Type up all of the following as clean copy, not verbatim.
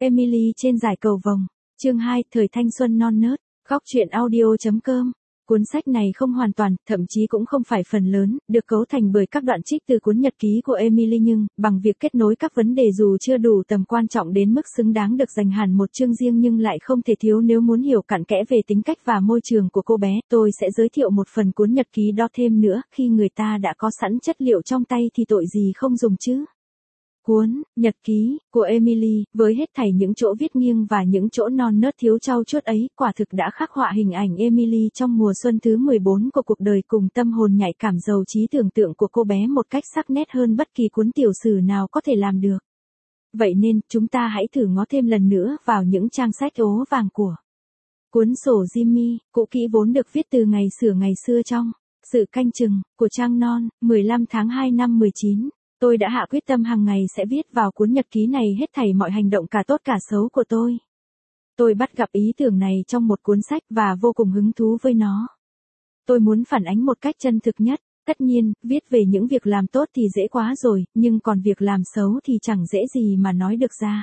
Emily trên dải cầu vồng. Chương 2, thời thanh xuân non nớt. Góc truyện audio.com. Cuốn sách này không hoàn toàn, thậm chí cũng không phải phần lớn, được cấu thành bởi các đoạn trích từ cuốn nhật ký của Emily nhưng, bằng việc kết nối các vấn đề dù chưa đủ tầm quan trọng đến mức xứng đáng được dành hẳn một chương riêng nhưng lại không thể thiếu nếu muốn hiểu cặn kẽ về tính cách và môi trường của cô bé, tôi sẽ giới thiệu một phần cuốn nhật ký đó thêm nữa, khi người ta đã có sẵn chất liệu trong tay thì tội gì không dùng chứ. Cuốn nhật ký của Emily, với hết thảy những chỗ viết nghiêng và những chỗ non nớt thiếu trau chuốt ấy, quả thực đã khắc họa hình ảnh Emily trong mùa xuân thứ 14 của cuộc đời cùng tâm hồn nhạy cảm giàu trí tưởng tượng của cô bé một cách sắc nét hơn bất kỳ cuốn tiểu sử nào có thể làm được. Vậy nên, chúng ta hãy thử ngó thêm lần nữa vào những trang sách ố vàng của cuốn sổ Jimmy, cũ kỹ vốn được viết từ ngày xưa trong sự canh chừng của trang non, 15 tháng 2 năm 19. Tôi đã hạ quyết tâm hàng ngày sẽ viết vào cuốn nhật ký này hết thảy mọi hành động cả tốt cả xấu của tôi. Tôi bắt gặp ý tưởng này trong một cuốn sách và vô cùng hứng thú với nó. Tôi muốn phản ánh một cách chân thực nhất. Tất nhiên, viết về những việc làm tốt thì dễ quá rồi, nhưng còn việc làm xấu thì chẳng dễ gì mà nói được ra.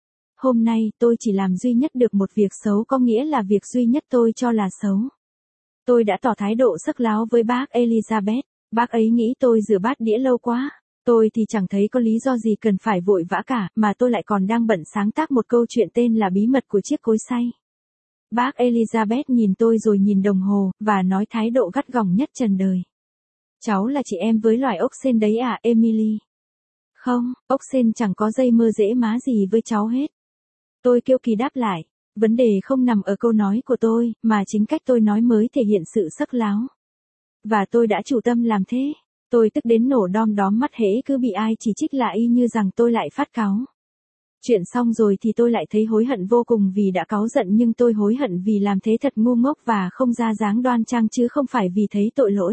Hôm nay, tôi chỉ làm duy nhất được một việc xấu, có nghĩa là việc duy nhất tôi cho là xấu. Tôi đã tỏ thái độ sắc láo với bác Elizabeth. Bác ấy nghĩ tôi rửa bát đĩa lâu quá. Tôi thì chẳng thấy có lý do gì cần phải vội vã cả, mà tôi lại còn đang bận sáng tác một câu chuyện tên là Bí mật của chiếc cối xay. Bác Elizabeth nhìn tôi rồi nhìn đồng hồ, và nói thái độ gắt gỏng nhất trần đời. Cháu là chị em với loài ốc sên đấy à, Emily? Không, ốc sên chẳng có dây mơ dễ má gì với cháu hết. Tôi kiêu kỳ đáp lại, vấn đề không nằm ở câu nói của tôi, mà chính cách tôi nói mới thể hiện sự sắc láo. Và tôi đã chủ tâm làm thế. Tôi tức đến nổ đom đóm mắt hễ cứ bị ai chỉ trích là y như rằng tôi lại phát cáu. Chuyện xong rồi thì tôi lại thấy hối hận vô cùng vì đã cáu giận, nhưng tôi hối hận vì làm thế thật ngu ngốc và không ra dáng đoan trang chứ không phải vì thấy tội lỗi.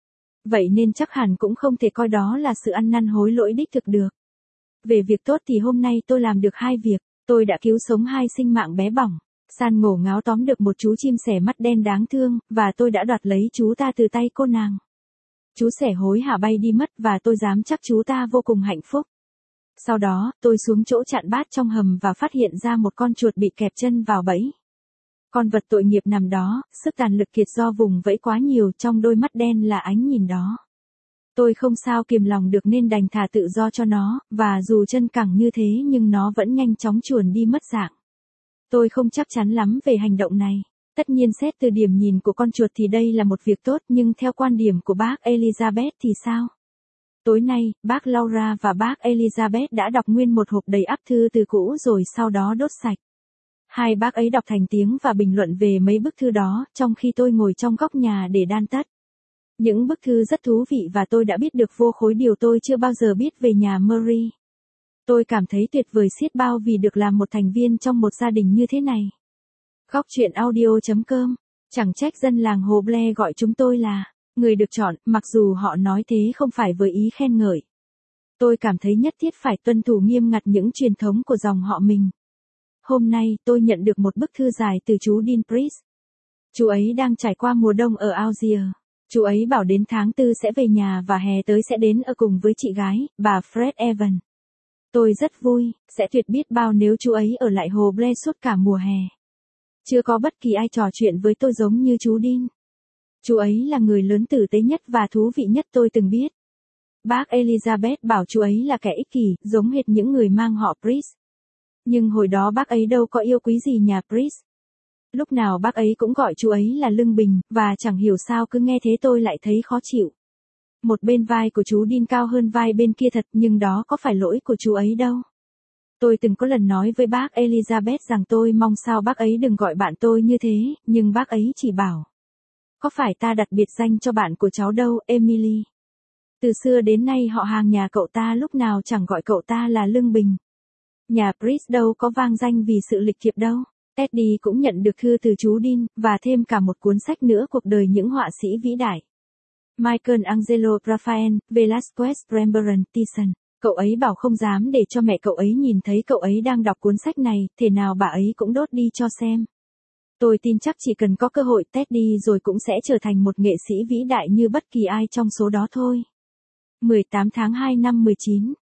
Vậy nên chắc hẳn cũng không thể coi đó là sự ăn năn hối lỗi đích thực được. Về việc tốt thì hôm nay tôi làm được 2 việc. Tôi đã cứu sống 2 sinh mạng bé bỏng. San ngổ ngáo tóm được một chú chim sẻ mắt đen đáng thương, và tôi đã đoạt lấy chú ta từ tay cô nàng. Chú sẻ hối hả bay đi mất và tôi dám chắc chú ta vô cùng hạnh phúc. Sau đó, tôi xuống chỗ chặn bát trong hầm và phát hiện ra một con chuột bị kẹp chân vào bẫy. Con vật tội nghiệp nằm đó, sức tàn lực kiệt do vùng vẫy quá nhiều, trong đôi mắt đen là ánh nhìn đó. Tôi không sao kiềm lòng được nên đành thả tự do cho nó, và dù chân cẳng như thế nhưng nó vẫn nhanh chóng chuồn đi mất dạng. Tôi không chắc chắn lắm về hành động này. Tất nhiên xét từ điểm nhìn của con chuột thì đây là một việc tốt, nhưng theo quan điểm của bác Elizabeth thì sao? Tối nay, bác Laura và bác Elizabeth đã đọc nguyên một hộp đầy ắp thư từ cũ rồi sau đó đốt sạch. Hai bác ấy đọc thành tiếng và bình luận về mấy bức thư đó, trong khi tôi ngồi trong góc nhà để đan tất. Những bức thư rất thú vị và tôi đã biết được vô khối điều tôi chưa bao giờ biết về nhà Murray. Tôi cảm thấy tuyệt vời xiết bao vì được làm một thành viên trong một gia đình như thế này. Góc truyện audio.com. Chẳng trách dân làng Hồ Blair gọi chúng tôi là người được chọn, mặc dù họ nói thế không phải với ý khen ngợi. Tôi cảm thấy nhất thiết phải tuân thủ nghiêm ngặt những truyền thống của dòng họ mình. Hôm nay, tôi nhận được một bức thư dài từ chú Dean Priest. Chú ấy đang trải qua mùa đông ở Algiers. Chú ấy bảo đến tháng 4 sẽ về nhà và hè tới sẽ đến ở cùng với chị gái, bà Fred Evans. Tôi rất vui, sẽ tuyệt biết bao nếu chú ấy ở lại Hồ Blair suốt cả mùa hè. Chưa có bất kỳ ai trò chuyện với tôi giống như chú Dean. Chú ấy là người lớn tử tế nhất và thú vị nhất tôi từng biết. Bác Elizabeth bảo chú ấy là kẻ ích kỷ, giống hệt những người mang họ Priest. Nhưng hồi đó bác ấy đâu có yêu quý gì nhà Priest. Lúc nào bác ấy cũng gọi chú ấy là Lương Bình, và chẳng hiểu sao cứ nghe thế tôi lại thấy khó chịu. Một bên vai của chú Dean cao hơn vai bên kia thật, nhưng đó có phải lỗi của chú ấy đâu. Tôi từng có lần nói với bác Elizabeth rằng tôi mong sao bác ấy đừng gọi bạn tôi như thế, nhưng bác ấy chỉ bảo. Có phải ta đặt biệt danh cho bạn của cháu đâu, Emily? Từ xưa đến nay họ hàng nhà cậu ta lúc nào chẳng gọi cậu ta là Lương Bình. Nhà Priest đâu có vang danh vì sự lịch thiệp đâu. Teddy cũng nhận được thư từ chú Dean, và thêm cả một cuốn sách nữa, cuộc đời những họa sĩ vĩ đại. Michelangelo, Raphael, Velasquez, Rembrandt, Thyssen. Cậu ấy bảo không dám để cho mẹ cậu ấy nhìn thấy cậu ấy đang đọc cuốn sách này, thể nào bà ấy cũng đốt đi cho xem. Tôi tin chắc chỉ cần có cơ hội Teddy rồi cũng sẽ trở thành một nghệ sĩ vĩ đại như bất kỳ ai trong số đó thôi. 18 tháng 2 năm 19.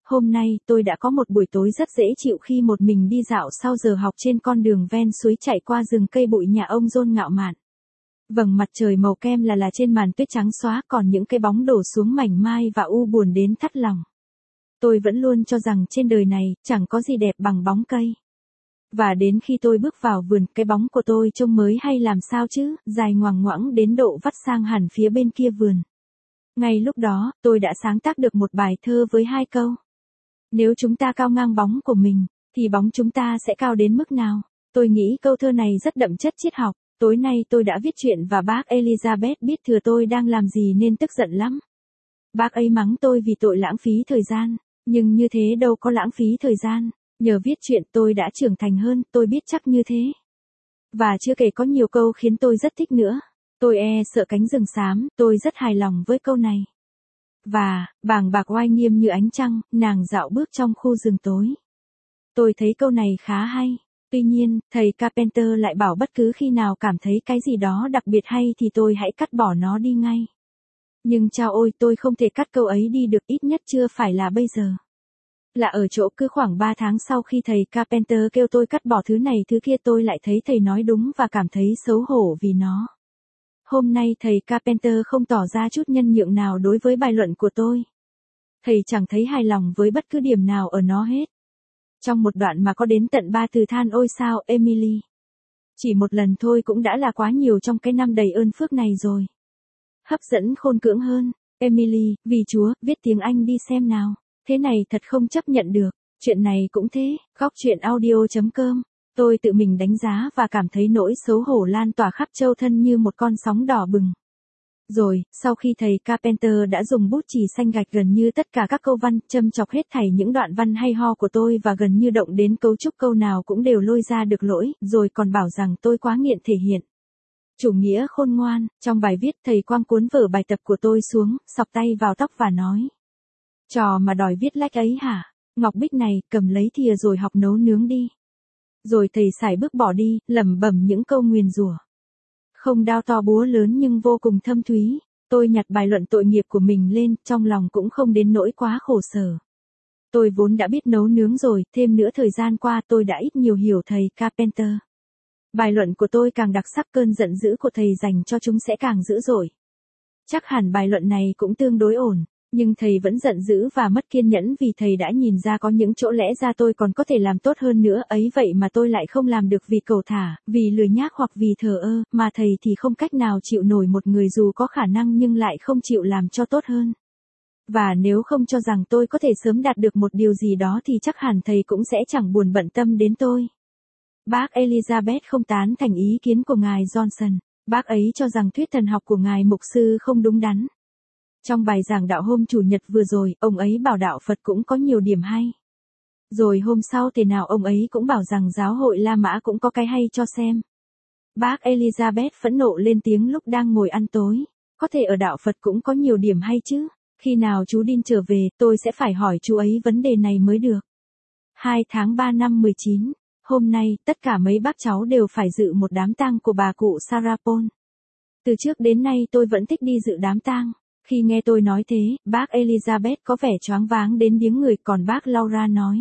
Hôm nay tôi đã có một buổi tối rất dễ chịu khi một mình đi dạo sau giờ học trên con đường ven suối chạy qua rừng cây bụi nhà ông John ngạo mạn. Vầng mặt trời màu kem là trên màn tuyết trắng xóa, còn những cái bóng đổ xuống mảnh mai và u buồn đến thắt lòng. Tôi vẫn luôn cho rằng trên đời này chẳng có gì đẹp bằng bóng cây. Và đến khi tôi bước vào vườn, cái bóng của tôi trông mới hay làm sao chứ, dài ngoằng ngoãng đến độ vắt sang hẳn phía bên kia vườn. Ngay lúc đó, tôi đã sáng tác được một bài thơ với 2 câu. Nếu chúng ta cao ngang bóng của mình, thì bóng chúng ta sẽ cao đến mức nào? Tôi nghĩ câu thơ này rất đậm chất triết học. Tối nay tôi đã viết chuyện và bác Elizabeth biết thừa tôi đang làm gì nên tức giận lắm. Bác ấy mắng tôi vì tội lãng phí thời gian, nhưng như thế đâu có lãng phí thời gian. Nhờ viết chuyện tôi đã trưởng thành hơn, tôi biết chắc như thế. Và chưa kể có nhiều câu khiến tôi rất thích nữa. Tôi sợ cánh rừng xám, tôi rất hài lòng với câu này. Và, bàng bạc oai nghiêm như ánh trăng, nàng dạo bước trong khu rừng tối. Tôi thấy câu này khá hay. Tuy nhiên, thầy Carpenter lại bảo bất cứ khi nào cảm thấy cái gì đó đặc biệt hay thì tôi hãy cắt bỏ nó đi ngay. Nhưng chao ôi, tôi không thể cắt câu ấy đi được, ít nhất chưa phải là bây giờ. Là ở chỗ cứ khoảng 3 tháng sau khi thầy Carpenter kêu tôi cắt bỏ thứ này thứ kia, tôi lại thấy thầy nói đúng và cảm thấy xấu hổ vì nó. Hôm nay thầy Carpenter không tỏ ra chút nhân nhượng nào đối với bài luận của tôi. Thầy chẳng thấy hài lòng với bất cứ điểm nào ở nó hết. Trong một đoạn mà có đến tận 3 từ than ôi sao, Emily. Chỉ một lần thôi cũng đã là quá nhiều trong cái năm đầy ơn phước này rồi. Hấp dẫn khôn cưỡng hơn, Emily, vì Chúa, viết tiếng Anh đi xem nào. Thế này thật không chấp nhận được. Chuyện này cũng thế, góc chuyện audio.com. Tôi tự mình đánh giá và cảm thấy nỗi xấu hổ lan tỏa khắp châu thân như một con sóng đỏ bừng. Rồi, sau khi thầy Carpenter đã dùng bút chì xanh gạch gần như tất cả các câu văn, châm chọc hết thảy những đoạn văn hay ho của tôi và gần như động đến cấu trúc câu nào cũng đều lôi ra được lỗi, rồi còn bảo rằng tôi quá nghiện thể hiện. Chủ nghĩa khôn ngoan, trong bài viết thầy quăng cuốn vở bài tập của tôi xuống, xọc tay vào tóc và nói. Trò mà đòi viết lách ấy hả? Ngọc Bích này, cầm lấy thìa rồi học nấu nướng đi. Rồi thầy sải bước bỏ đi, lẩm bẩm những câu nguyền rủa. Không đao to búa lớn nhưng vô cùng thâm thúy. Tôi nhặt bài luận tội nghiệp của mình lên, trong lòng cũng không đến nỗi quá khổ sở. Tôi vốn đã biết nấu nướng rồi, thêm nữa thời gian qua tôi đã ít nhiều hiểu thầy Carpenter. Bài luận của tôi càng đặc sắc, cơn giận dữ của thầy dành cho chúng sẽ càng dữ dội. Chắc hẳn bài luận này cũng tương đối ổn. Nhưng thầy vẫn giận dữ và mất kiên nhẫn vì thầy đã nhìn ra có những chỗ lẽ ra tôi còn có thể làm tốt hơn nữa ấy, vậy mà tôi lại không làm được vì cầu thả, vì lười nhác hoặc vì thờ ơ, mà thầy thì không cách nào chịu nổi một người dù có khả năng nhưng lại không chịu làm cho tốt hơn. Và nếu không cho rằng tôi có thể sớm đạt được một điều gì đó thì chắc hẳn thầy cũng sẽ chẳng buồn bận tâm đến tôi. Bác Elizabeth không tán thành ý kiến của ngài Johnson. Bác ấy cho rằng thuyết thần học của ngài mục sư không đúng đắn. Trong bài giảng đạo hôm Chủ nhật vừa rồi, ông ấy bảo đạo Phật cũng có nhiều điểm hay. Rồi hôm sau thế nào ông ấy cũng bảo rằng giáo hội La Mã cũng có cái hay cho xem. Bác Elizabeth phẫn nộ lên tiếng lúc đang ngồi ăn tối. Có thể ở đạo Phật cũng có nhiều điểm hay chứ. Khi nào chú Dean trở về, tôi sẽ phải hỏi chú ấy vấn đề này mới được. 2 tháng 3 năm 19. Hôm nay, tất cả mấy bác cháu đều phải dự một đám tang của bà cụ Sarah Paul. Từ trước đến nay tôi vẫn thích đi dự đám tang. Khi nghe tôi nói thế, bác Elizabeth có vẻ choáng váng đến điếng người, còn bác Laura nói.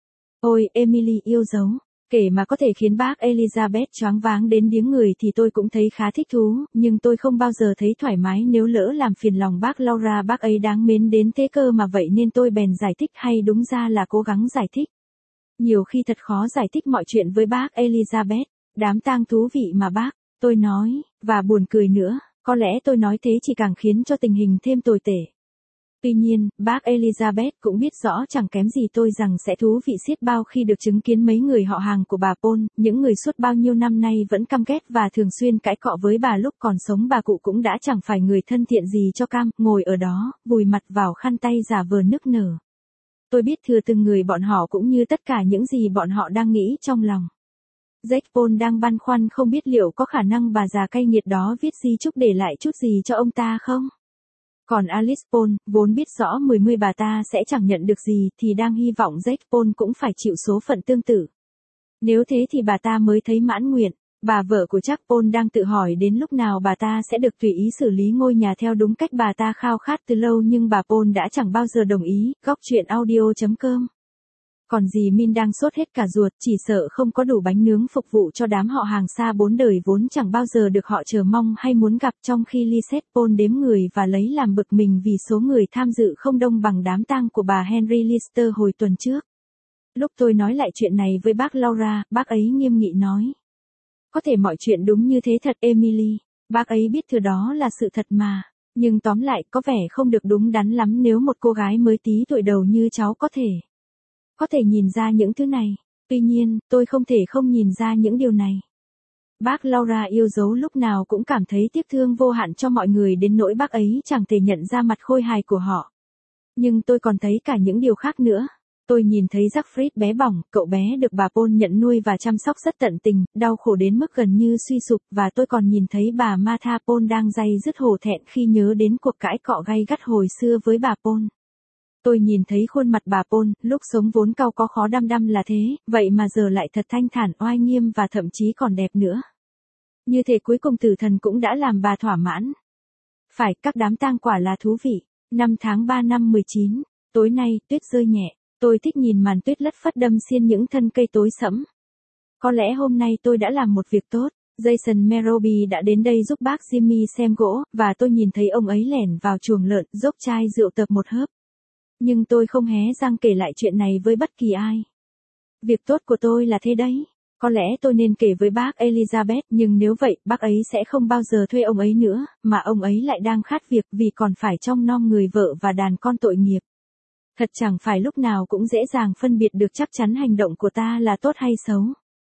Ôi, Emily yêu dấu. Kể mà có thể khiến bác Elizabeth choáng váng đến điếng người thì tôi cũng thấy khá thích thú, nhưng tôi không bao giờ thấy thoải mái nếu lỡ làm phiền lòng bác Laura, bác ấy đáng mến đến thế cơ mà, vậy nên tôi bèn giải thích, hay đúng ra là cố gắng giải thích. Nhiều khi thật khó giải thích mọi chuyện với bác Elizabeth. Đám tang thú vị mà bác, tôi nói, và buồn cười nữa. Có lẽ tôi nói thế chỉ càng khiến cho tình hình thêm tồi tệ. Tuy nhiên, bác Elizabeth cũng biết rõ chẳng kém gì tôi rằng sẽ thú vị xiết bao khi được chứng kiến mấy người họ hàng của bà Paul, những người suốt bao nhiêu năm nay vẫn căm ghét và thường xuyên cãi cọ với bà lúc còn sống. Bà cụ cũng đã chẳng phải người thân thiện gì cho cam, ngồi ở đó, vùi mặt vào khăn tay giả vờ nức nở. Tôi biết thừa từng người bọn họ cũng như tất cả những gì bọn họ đang nghĩ trong lòng. Jack Paul đang băn khoăn không biết liệu có khả năng bà già cay nghiệt đó viết di chúc để lại chút gì cho ông ta không? Còn Alice Paul, vốn biết rõ 10 bà ta sẽ chẳng nhận được gì, thì đang hy vọng Jack Paul cũng phải chịu số phận tương tự. Nếu thế thì bà ta mới thấy mãn nguyện. Bà vợ của Jack Paul đang tự hỏi đến lúc nào bà ta sẽ được tùy ý xử lý ngôi nhà theo đúng cách bà ta khao khát từ lâu, nhưng bà Paul đã chẳng bao giờ đồng ý. Góc truyện audio.com. Còn dì Min đang sốt hết cả ruột, chỉ sợ không có đủ bánh nướng phục vụ cho đám họ hàng xa 4 đời vốn chẳng bao giờ được họ chờ mong hay muốn gặp, trong khi Lizette Paul đếm người và lấy làm bực mình vì số người tham dự không đông bằng đám tang của bà Henry Lister hồi tuần trước. Lúc tôi nói lại chuyện này với bác Laura, bác ấy nghiêm nghị nói. Có thể mọi chuyện đúng như thế thật Emily, bác ấy biết thừa đó là sự thật mà. Nhưng tóm lại có vẻ không được đúng đắn lắm nếu một cô gái mới tí tuổi đầu như cháu có thể nhìn ra những thứ này. Tuy nhiên, tôi không thể không nhìn ra những điều này. Bác Laura yêu dấu lúc nào cũng cảm thấy tiếc thương vô hạn cho mọi người đến nỗi bác ấy chẳng thể nhận ra mặt khôi hài của họ. Nhưng tôi còn thấy cả những điều khác nữa. Tôi nhìn thấy Jackfried bé bỏng, cậu bé được bà Paul nhận nuôi và chăm sóc rất tận tình, đau khổ đến mức gần như suy sụp, và tôi còn nhìn thấy bà Martha Paul đang day dứt hổ thẹn khi nhớ đến cuộc cãi cọ gay gắt hồi xưa với bà Paul. Tôi nhìn thấy khuôn mặt bà Paul, lúc sống vốn cau có khó đăm đăm là thế, vậy mà giờ lại thật thanh thản, oai nghiêm và thậm chí còn đẹp nữa. Như thể cuối cùng tử thần cũng đã làm bà thỏa mãn. Phải, các đám tang quả là thú vị. 5 tháng 3 năm 19, tối nay, tuyết rơi nhẹ. Tôi thích nhìn màn tuyết lất phất đâm xuyên những thân cây tối sẫm. Có lẽ hôm nay tôi đã làm một việc tốt. Jason Meroby đã đến đây giúp bác Jimmy xem gỗ, và tôi nhìn thấy ông ấy lẻn vào chuồng lợn, dốc chai rượu tập một hớp. Nhưng tôi không hé răng kể lại chuyện này với bất kỳ ai. Việc tốt của tôi là thế đấy. Có lẽ tôi nên kể với bác Elizabeth, nhưng nếu vậy, bác ấy sẽ không bao giờ thuê ông ấy nữa, mà ông ấy lại đang khát việc vì còn phải trông nom người vợ và đàn con tội nghiệp. Thật chẳng phải lúc nào cũng dễ dàng phân biệt được chắc chắn hành động của ta là tốt hay xấu.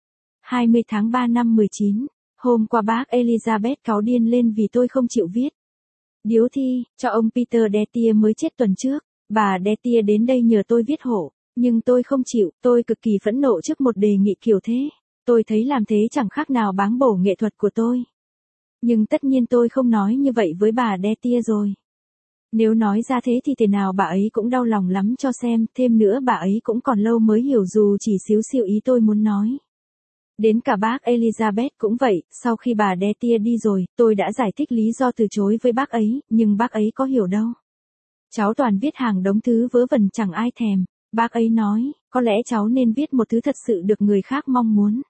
20 tháng 3 năm 19, hôm qua bác Elizabeth cáu điên lên vì tôi không chịu viết điếu thi cho ông Peter Detier mới chết tuần trước. Bà Detier đến đây nhờ tôi viết hộ, nhưng tôi không chịu, tôi cực kỳ phẫn nộ trước một đề nghị kiểu thế. Tôi thấy làm thế chẳng khác nào báng bổ nghệ thuật của tôi. Nhưng tất nhiên tôi không nói như vậy với bà Detier rồi. Nếu nói ra thế thì thế nào bà ấy cũng đau lòng lắm cho xem, thêm nữa bà ấy cũng còn lâu mới hiểu dù chỉ xíu xiu ý tôi muốn nói. Đến cả bác Elizabeth cũng vậy, sau khi bà Detier đi rồi, tôi đã giải thích lý do từ chối với bác ấy, nhưng bác ấy có hiểu đâu. Cháu toàn viết hàng đống thứ vớ vẩn chẳng ai thèm. Bác ấy nói, có lẽ cháu nên viết một thứ thật sự được người khác mong muốn.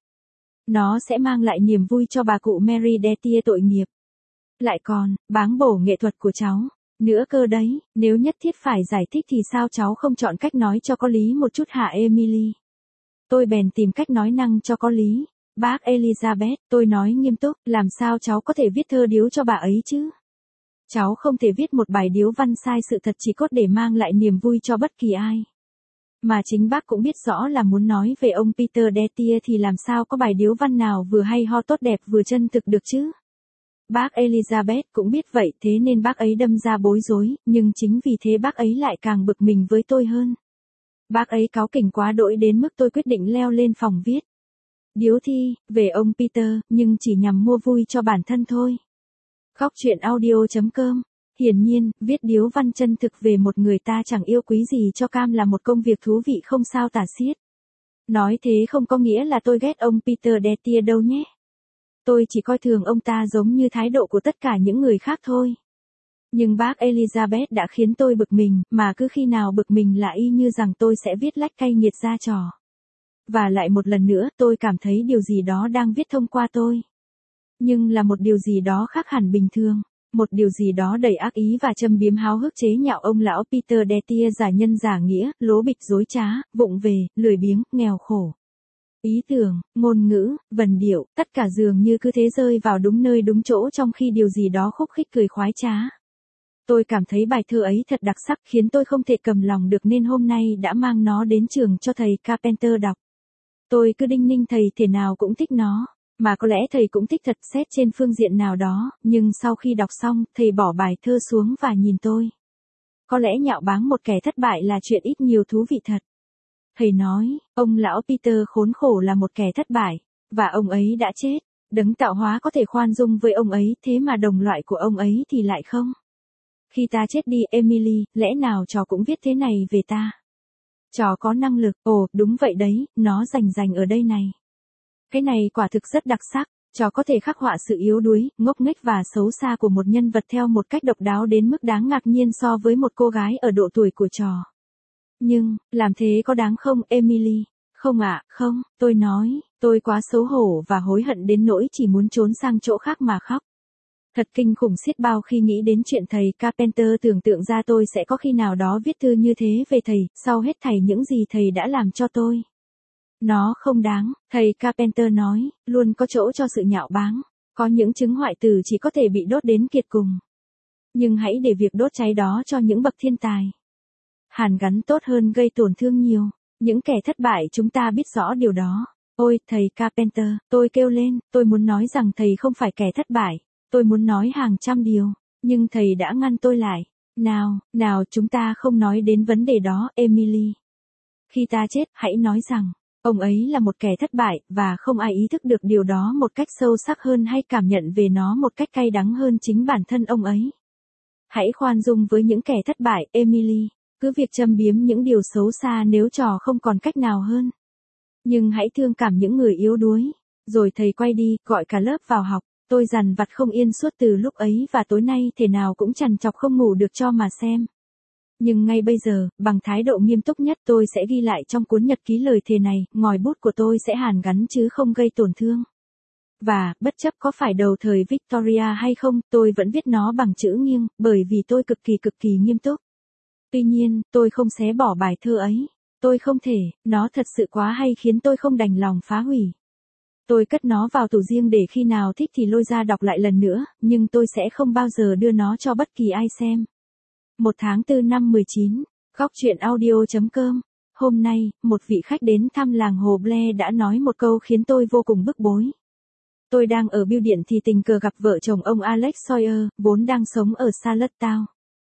Nó sẽ mang lại niềm vui cho bà cụ Mary Detier tội nghiệp. Lại còn, báng bổ nghệ thuật của cháu. Nữa cơ đấy, nếu nhất thiết phải giải thích thì sao cháu không chọn cách nói cho có lý một chút hả Emily? Tôi bèn tìm cách nói năng cho có lý. Bác Elizabeth, tôi nói nghiêm túc, làm sao cháu có thể viết thơ điếu cho bà ấy chứ? Cháu không thể viết một bài điếu văn sai sự thật chỉ cốt để mang lại niềm vui cho bất kỳ ai. Mà chính bác cũng biết rõ là muốn nói về ông Peter Detier thì làm sao có bài điếu văn nào vừa hay ho tốt đẹp vừa chân thực được chứ? Bác Elizabeth cũng biết vậy, thế nên bác ấy đâm ra bối rối, nhưng chính vì thế bác ấy lại càng bực mình với tôi hơn. Bác ấy cáu kỉnh quá đỗi đến mức tôi quyết định leo lên phòng viết điếu thi về ông Peter, nhưng chỉ nhằm mua vui cho bản thân thôi. Góc truyện audio.com. Hiển nhiên, viết điếu văn chân thực về một người ta chẳng yêu quý gì cho cam là một công việc thú vị không sao tả xiết. Nói thế không có nghĩa là tôi ghét ông Peter Detier đâu nhé. Tôi chỉ coi thường ông ta giống như thái độ của tất cả những người khác thôi. Nhưng bác Elizabeth đã khiến tôi bực mình, mà cứ khi nào bực mình là y như rằng tôi sẽ viết lách cay nghiệt ra trò. Và lại một lần nữa, tôi cảm thấy điều gì đó đang viết thông qua tôi. Nhưng là một điều gì đó khác hẳn bình thường. Một điều gì đó đầy ác ý và châm biếm háo hức chế nhạo ông lão Peter Detier giả nhân giả nghĩa, lố bịch dối trá, vụng về, lười biếng, nghèo khổ. Ý tưởng, ngôn ngữ, vần điệu, tất cả dường như cứ thế rơi vào đúng nơi đúng chỗ trong khi điều gì đó khúc khích cười khoái trá. Tôi cảm thấy bài thơ ấy thật đặc sắc khiến tôi không thể cầm lòng được nên hôm nay đã mang nó đến trường cho thầy Carpenter đọc. Tôi cứ đinh ninh thầy thể nào cũng thích nó. Mà có lẽ thầy cũng thích thật xét trên phương diện nào đó, nhưng sau khi đọc xong, thầy bỏ bài thơ xuống và nhìn tôi. Có lẽ nhạo báng một kẻ thất bại là chuyện ít nhiều thú vị thật. Thầy nói, ông lão Peter khốn khổ là một kẻ thất bại, và ông ấy đã chết. Đấng tạo hóa có thể khoan dung với ông ấy, thế mà đồng loại của ông ấy thì lại không. Khi ta chết đi Emily, lẽ nào trò cũng viết thế này về ta? Trò có năng lực, ồ, đúng vậy đấy, nó rành ở đây này. Cái này quả thực rất đặc sắc, Trò có thể khắc họa sự yếu đuối, ngốc nghếch và xấu xa của một nhân vật theo một cách độc đáo đến mức đáng ngạc nhiên so với một cô gái ở độ tuổi của trò. Nhưng, làm thế có đáng không, Emily? Không ạ, không, tôi nói, tôi quá xấu hổ và hối hận đến nỗi chỉ muốn trốn sang chỗ khác mà khóc. Thật kinh khủng xiết bao khi nghĩ đến chuyện thầy Carpenter tưởng tượng ra tôi sẽ có khi nào đó viết thư như thế về thầy, sau hết thảy những gì thầy đã làm cho tôi. Nó không đáng, thầy Carpenter nói, luôn có chỗ cho sự nhạo báng. Có những chứng hoại tử chỉ có thể bị đốt đến kiệt cùng. Nhưng hãy để việc đốt cháy đó cho những bậc thiên tài. Hàn gắn tốt hơn gây tổn thương nhiều. Những kẻ thất bại chúng ta biết rõ điều đó. Ôi, thầy Carpenter, tôi kêu lên, tôi muốn nói rằng thầy không phải kẻ thất bại. Tôi muốn nói hàng trăm điều, nhưng thầy đã ngăn tôi lại. Nào, chúng ta không nói đến vấn đề đó, Emily. Khi ta chết, hãy nói rằng, ông ấy là một kẻ thất bại, và không ai ý thức được điều đó một cách sâu sắc hơn hay cảm nhận về nó một cách cay đắng hơn chính bản thân ông ấy. Hãy khoan dung với những kẻ thất bại, Emily. Cứ việc châm biếm những điều xấu xa nếu trò không còn cách nào hơn. Nhưng hãy thương cảm những người yếu đuối. Rồi thầy quay đi, gọi cả lớp vào học. Tôi dằn vặt không yên suốt từ lúc ấy và tối nay thể nào cũng trằn trọc không ngủ được cho mà xem. Nhưng ngay bây giờ, bằng thái độ nghiêm túc nhất tôi sẽ ghi lại trong cuốn nhật ký lời thề này, ngòi bút của tôi sẽ hàn gắn chứ không gây tổn thương. Và, bất chấp có phải đầu thời Victoria hay không, tôi vẫn viết nó bằng chữ nghiêng, bởi vì tôi cực kỳ nghiêm túc. Tuy nhiên, tôi không xé bỏ bài thơ ấy. Tôi không thể, nó thật sự quá hay khiến tôi không đành lòng phá hủy. Tôi cất nó vào tủ riêng để khi nào thích thì lôi ra đọc lại lần nữa, nhưng tôi sẽ không bao giờ đưa nó cho bất kỳ ai xem. 1 tháng 4 năm 19, Góc truyện audio.com. Hôm nay, một vị khách đến thăm làng Hồ Blair đã nói một câu khiến tôi vô cùng bức bối. Tôi đang ở bưu điện thì tình cờ gặp vợ chồng ông Alex Sawyer, vốn đang sống ở Charlottetown.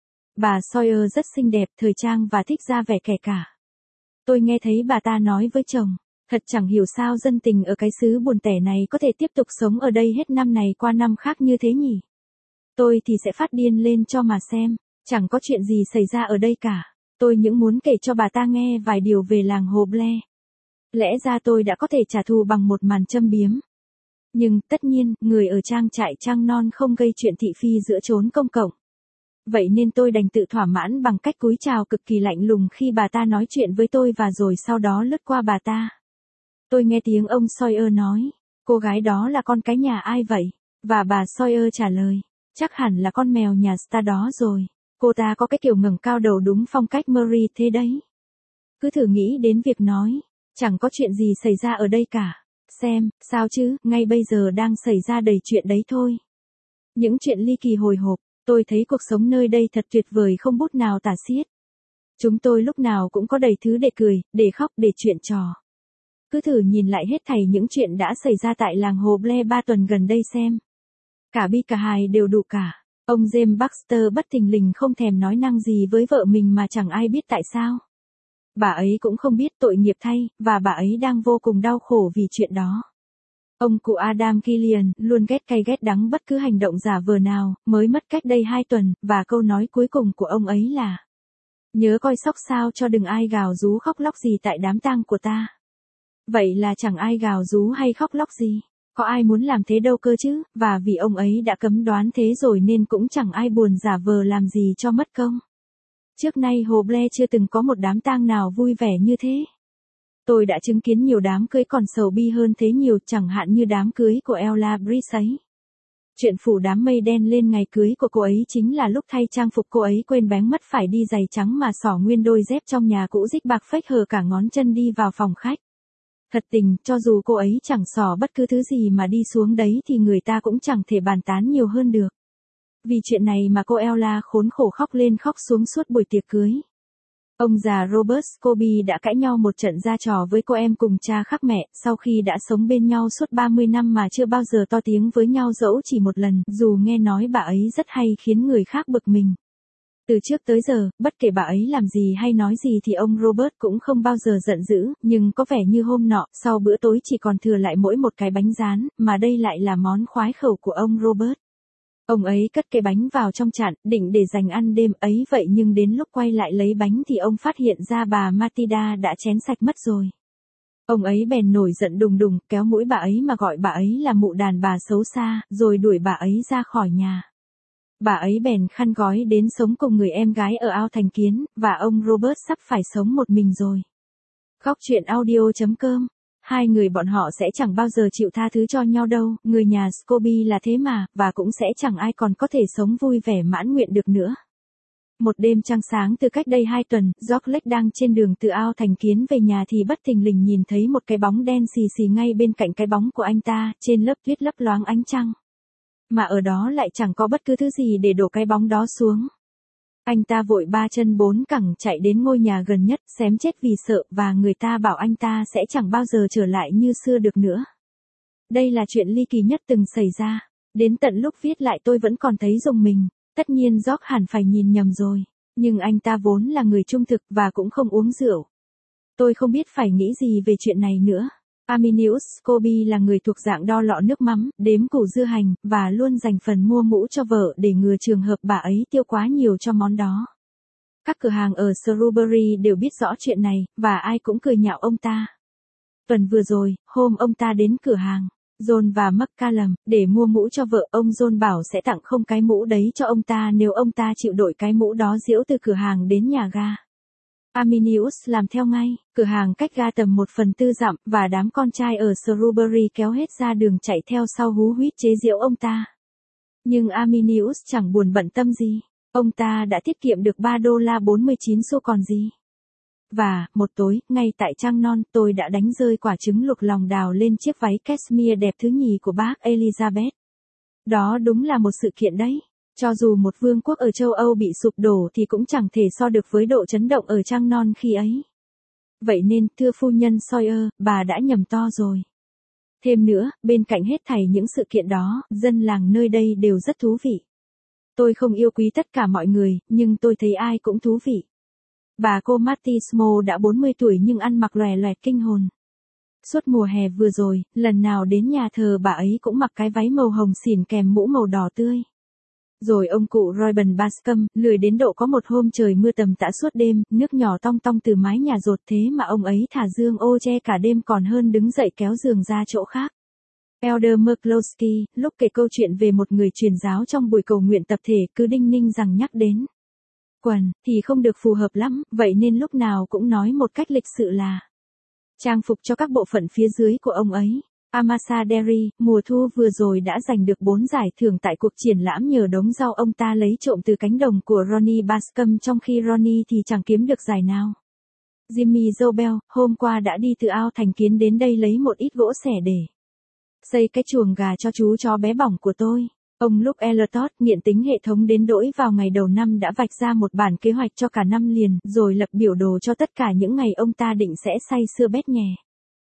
Bà Sawyer rất xinh đẹp, thời trang và thích ra vẻ kẻ cả. Tôi nghe thấy bà ta nói với chồng, thật chẳng hiểu sao dân tình ở cái xứ buồn tẻ này có thể tiếp tục sống ở đây hết năm này qua năm khác như thế nhỉ. Tôi thì sẽ phát điên lên cho mà xem, chẳng có chuyện gì xảy ra ở đây cả. Tôi những muốn kể cho bà ta nghe vài điều về làng Hồ Blair. Lẽ ra tôi đã có thể trả thù bằng một màn châm biếm. Nhưng, tất nhiên, người ở trang trại trăng non không gây chuyện thị phi giữa chốn công cộng. Vậy nên tôi đành tự thỏa mãn bằng cách cúi chào cực kỳ lạnh lùng khi bà ta nói chuyện với tôi và rồi sau đó lướt qua bà ta. Tôi nghe tiếng ông Sawyer nói, cô gái đó là con cái nhà ai vậy? Và bà Sawyer trả lời, chắc hẳn là con mèo nhà Star đó rồi. Cô ta có cái kiểu ngẩng cao đầu đúng phong cách Murray thế đấy. Cứ thử nghĩ đến việc nói, chẳng có chuyện gì xảy ra ở đây cả. Xem, sao chứ, ngay bây giờ đang xảy ra đầy chuyện đấy thôi. Những chuyện ly kỳ hồi hộp, tôi thấy cuộc sống nơi đây thật tuyệt vời không bút nào tả xiết. Chúng tôi lúc nào cũng có đầy thứ để cười, để khóc, để chuyện trò. Cứ thử nhìn lại hết thảy những chuyện đã xảy ra tại làng Hồ Blair 3 tuần gần đây xem. Cả bi cả hài đều đủ cả. Ông James Baxter bất thình lình không thèm nói năng gì với vợ mình mà chẳng ai biết tại sao. Bà ấy cũng không biết, tội nghiệp thay, và bà ấy đang vô cùng đau khổ vì chuyện đó. Ông cụ Adam Killian luôn ghét cay ghét đắng bất cứ hành động giả vờ nào, mới mất cách đây 2 tuần, và câu nói cuối cùng của ông ấy là: nhớ coi sóc sao cho đừng ai gào rú khóc lóc gì tại đám tang của ta. Vậy là chẳng ai gào rú hay khóc lóc gì. Có ai muốn làm thế đâu cơ chứ, và vì ông ấy đã cấm đoán thế rồi nên cũng chẳng ai buồn giả vờ làm gì cho mất công. Trước nay Hồ Blair chưa từng có một đám tang nào vui vẻ như thế. Tôi đã chứng kiến nhiều đám cưới còn sầu bi hơn thế nhiều, chẳng hạn như đám cưới của Ella Brice ấy. Chuyện phủ đám mây đen lên ngày cưới của cô ấy chính là lúc thay trang phục cô ấy quên bén mất phải đi giày trắng mà xỏ nguyên đôi dép trong nhà cũ rích bạc phếch hờ cả ngón chân đi vào phòng khách. Thật tình, cho dù cô ấy chẳng xỏ bất cứ thứ gì mà đi xuống đấy thì người ta cũng chẳng thể bàn tán nhiều hơn được. Vì chuyện này mà cô Ella khốn khổ khóc lên khóc xuống suốt buổi tiệc cưới. Ông già Robert Scobie đã cãi nhau một trận ra trò với cô em cùng cha khác mẹ, sau khi đã sống bên nhau suốt 30 năm mà chưa bao giờ to tiếng với nhau dẫu chỉ một lần, dù nghe nói bà ấy rất hay khiến người khác bực mình. Từ trước tới giờ, bất kể bà ấy làm gì hay nói gì thì ông Robert cũng không bao giờ giận dữ, nhưng có vẻ như hôm nọ, sau bữa tối chỉ còn thừa lại mỗi một cái bánh rán, mà đây lại là món khoái khẩu của ông Robert. Ông ấy cất cái bánh vào trong chạn, định để dành ăn đêm ấy vậy nhưng đến lúc quay lại lấy bánh thì ông phát hiện ra bà Matilda đã chén sạch mất rồi. Ông ấy bèn nổi giận đùng đùng, kéo mũi bà ấy mà gọi bà ấy là mụ đàn bà xấu xa, rồi đuổi bà ấy ra khỏi nhà. Bà ấy bèn khăn gói đến sống cùng người em gái ở Ao Thành Kiến, và ông Robert sắp phải sống một mình rồi. Góc truyện audio.com. Hai người bọn họ sẽ chẳng bao giờ chịu tha thứ cho nhau đâu, người nhà Scobie là thế mà, và cũng sẽ chẳng ai còn có thể sống vui vẻ mãn nguyện được nữa. Một đêm trăng sáng từ cách đây 2 tuần, George đang trên đường từ Ao Thành Kiến về nhà thì bất thình lình nhìn thấy một cái bóng đen xì xì ngay bên cạnh cái bóng của anh ta, trên lớp tuyết lấp loáng ánh trăng. Mà ở đó lại chẳng có bất cứ thứ gì để đổ cái bóng đó xuống. Anh ta vội 3 chân 4 cẳng chạy đến ngôi nhà gần nhất, xém chết vì sợ, và người ta bảo anh ta sẽ chẳng bao giờ trở lại như xưa được nữa. Đây là chuyện ly kỳ nhất từng xảy ra. Đến tận lúc viết lại tôi vẫn còn thấy rùng mình. Tất nhiên George hẳn phải nhìn nhầm rồi. Nhưng anh ta vốn là người trung thực và cũng không uống rượu. Tôi không biết phải nghĩ gì về chuyện này nữa. Arminius Scobie là người thuộc dạng đo lọ nước mắm, đếm củ dưa hành, và luôn dành phần mua mũ cho vợ để ngừa trường hợp bà ấy tiêu quá nhiều cho món đó. Các cửa hàng ở Shrewsbury đều biết rõ chuyện này, và ai cũng cười nhạo ông ta. Tuần vừa rồi, hôm ông ta đến cửa hàng John và McCallum để mua mũ cho vợ, ông John bảo sẽ tặng không cái mũ đấy cho ông ta nếu ông ta chịu đổi cái mũ đó diễu từ cửa hàng đến nhà ga. Arminius làm theo ngay, cửa hàng cách ga tầm 1/4 dặm, và đám con trai ở Shrewsbury kéo hết ra đường chạy theo sau hú huýt chế giễu ông ta. Nhưng Arminius chẳng buồn bận tâm gì, ông ta đã tiết kiệm được $3.49 còn gì. Và, một tối, ngay tại Trăng Non, tôi đã đánh rơi quả trứng luộc lòng đào lên chiếc váy cashmere đẹp thứ nhì của bác Elizabeth. Đó đúng là một sự kiện đấy. Cho dù một vương quốc ở châu Âu bị sụp đổ thì cũng chẳng thể so được với độ chấn động ở Trăng Non khi ấy. Vậy nên, thưa phu nhân Sawyer, bà đã nhầm to rồi. Thêm nữa, bên cạnh hết thảy những sự kiện đó, dân làng nơi đây đều rất thú vị. Tôi không yêu quý tất cả mọi người, nhưng tôi thấy ai cũng thú vị. Bà cô Martismo đã 40 tuổi nhưng ăn mặc lòe loẹt kinh hồn. Suốt mùa hè vừa rồi, lần nào đến nhà thờ bà ấy cũng mặc cái váy màu hồng xỉn kèm mũ màu đỏ tươi. Rồi ông cụ Reuben Bascom, lười đến độ có một hôm trời mưa tầm tã suốt đêm, nước nhỏ tong tong từ mái nhà dột thế mà ông ấy thả dương ô che cả đêm còn hơn đứng dậy kéo giường ra chỗ khác. Elder McCloskey, lúc kể câu chuyện về một người truyền giáo trong buổi cầu nguyện tập thể cứ đinh ninh rằng nhắc đến quần, thì không được phù hợp lắm, vậy nên lúc nào cũng nói một cách lịch sự là trang phục cho các bộ phận phía dưới của ông ấy. Amasa Derry, mùa thu vừa rồi đã giành được 4 giải thưởng tại cuộc triển lãm nhờ đống rau ông ta lấy trộm từ cánh đồng của Ronnie Bascom trong khi Ronnie thì chẳng kiếm được giải nào. Jimmy Zobel, hôm qua đã đi từ Ao Thành Kiến đến đây lấy một ít gỗ xẻ để xây cái chuồng gà cho chú chó bé bỏng của tôi. Ông Luke Ellertot, nghiện tính hệ thống đến đỗi vào ngày đầu năm đã vạch ra một bản kế hoạch cho cả năm liền, rồi lập biểu đồ cho tất cả những ngày ông ta định sẽ say sưa bét nhè.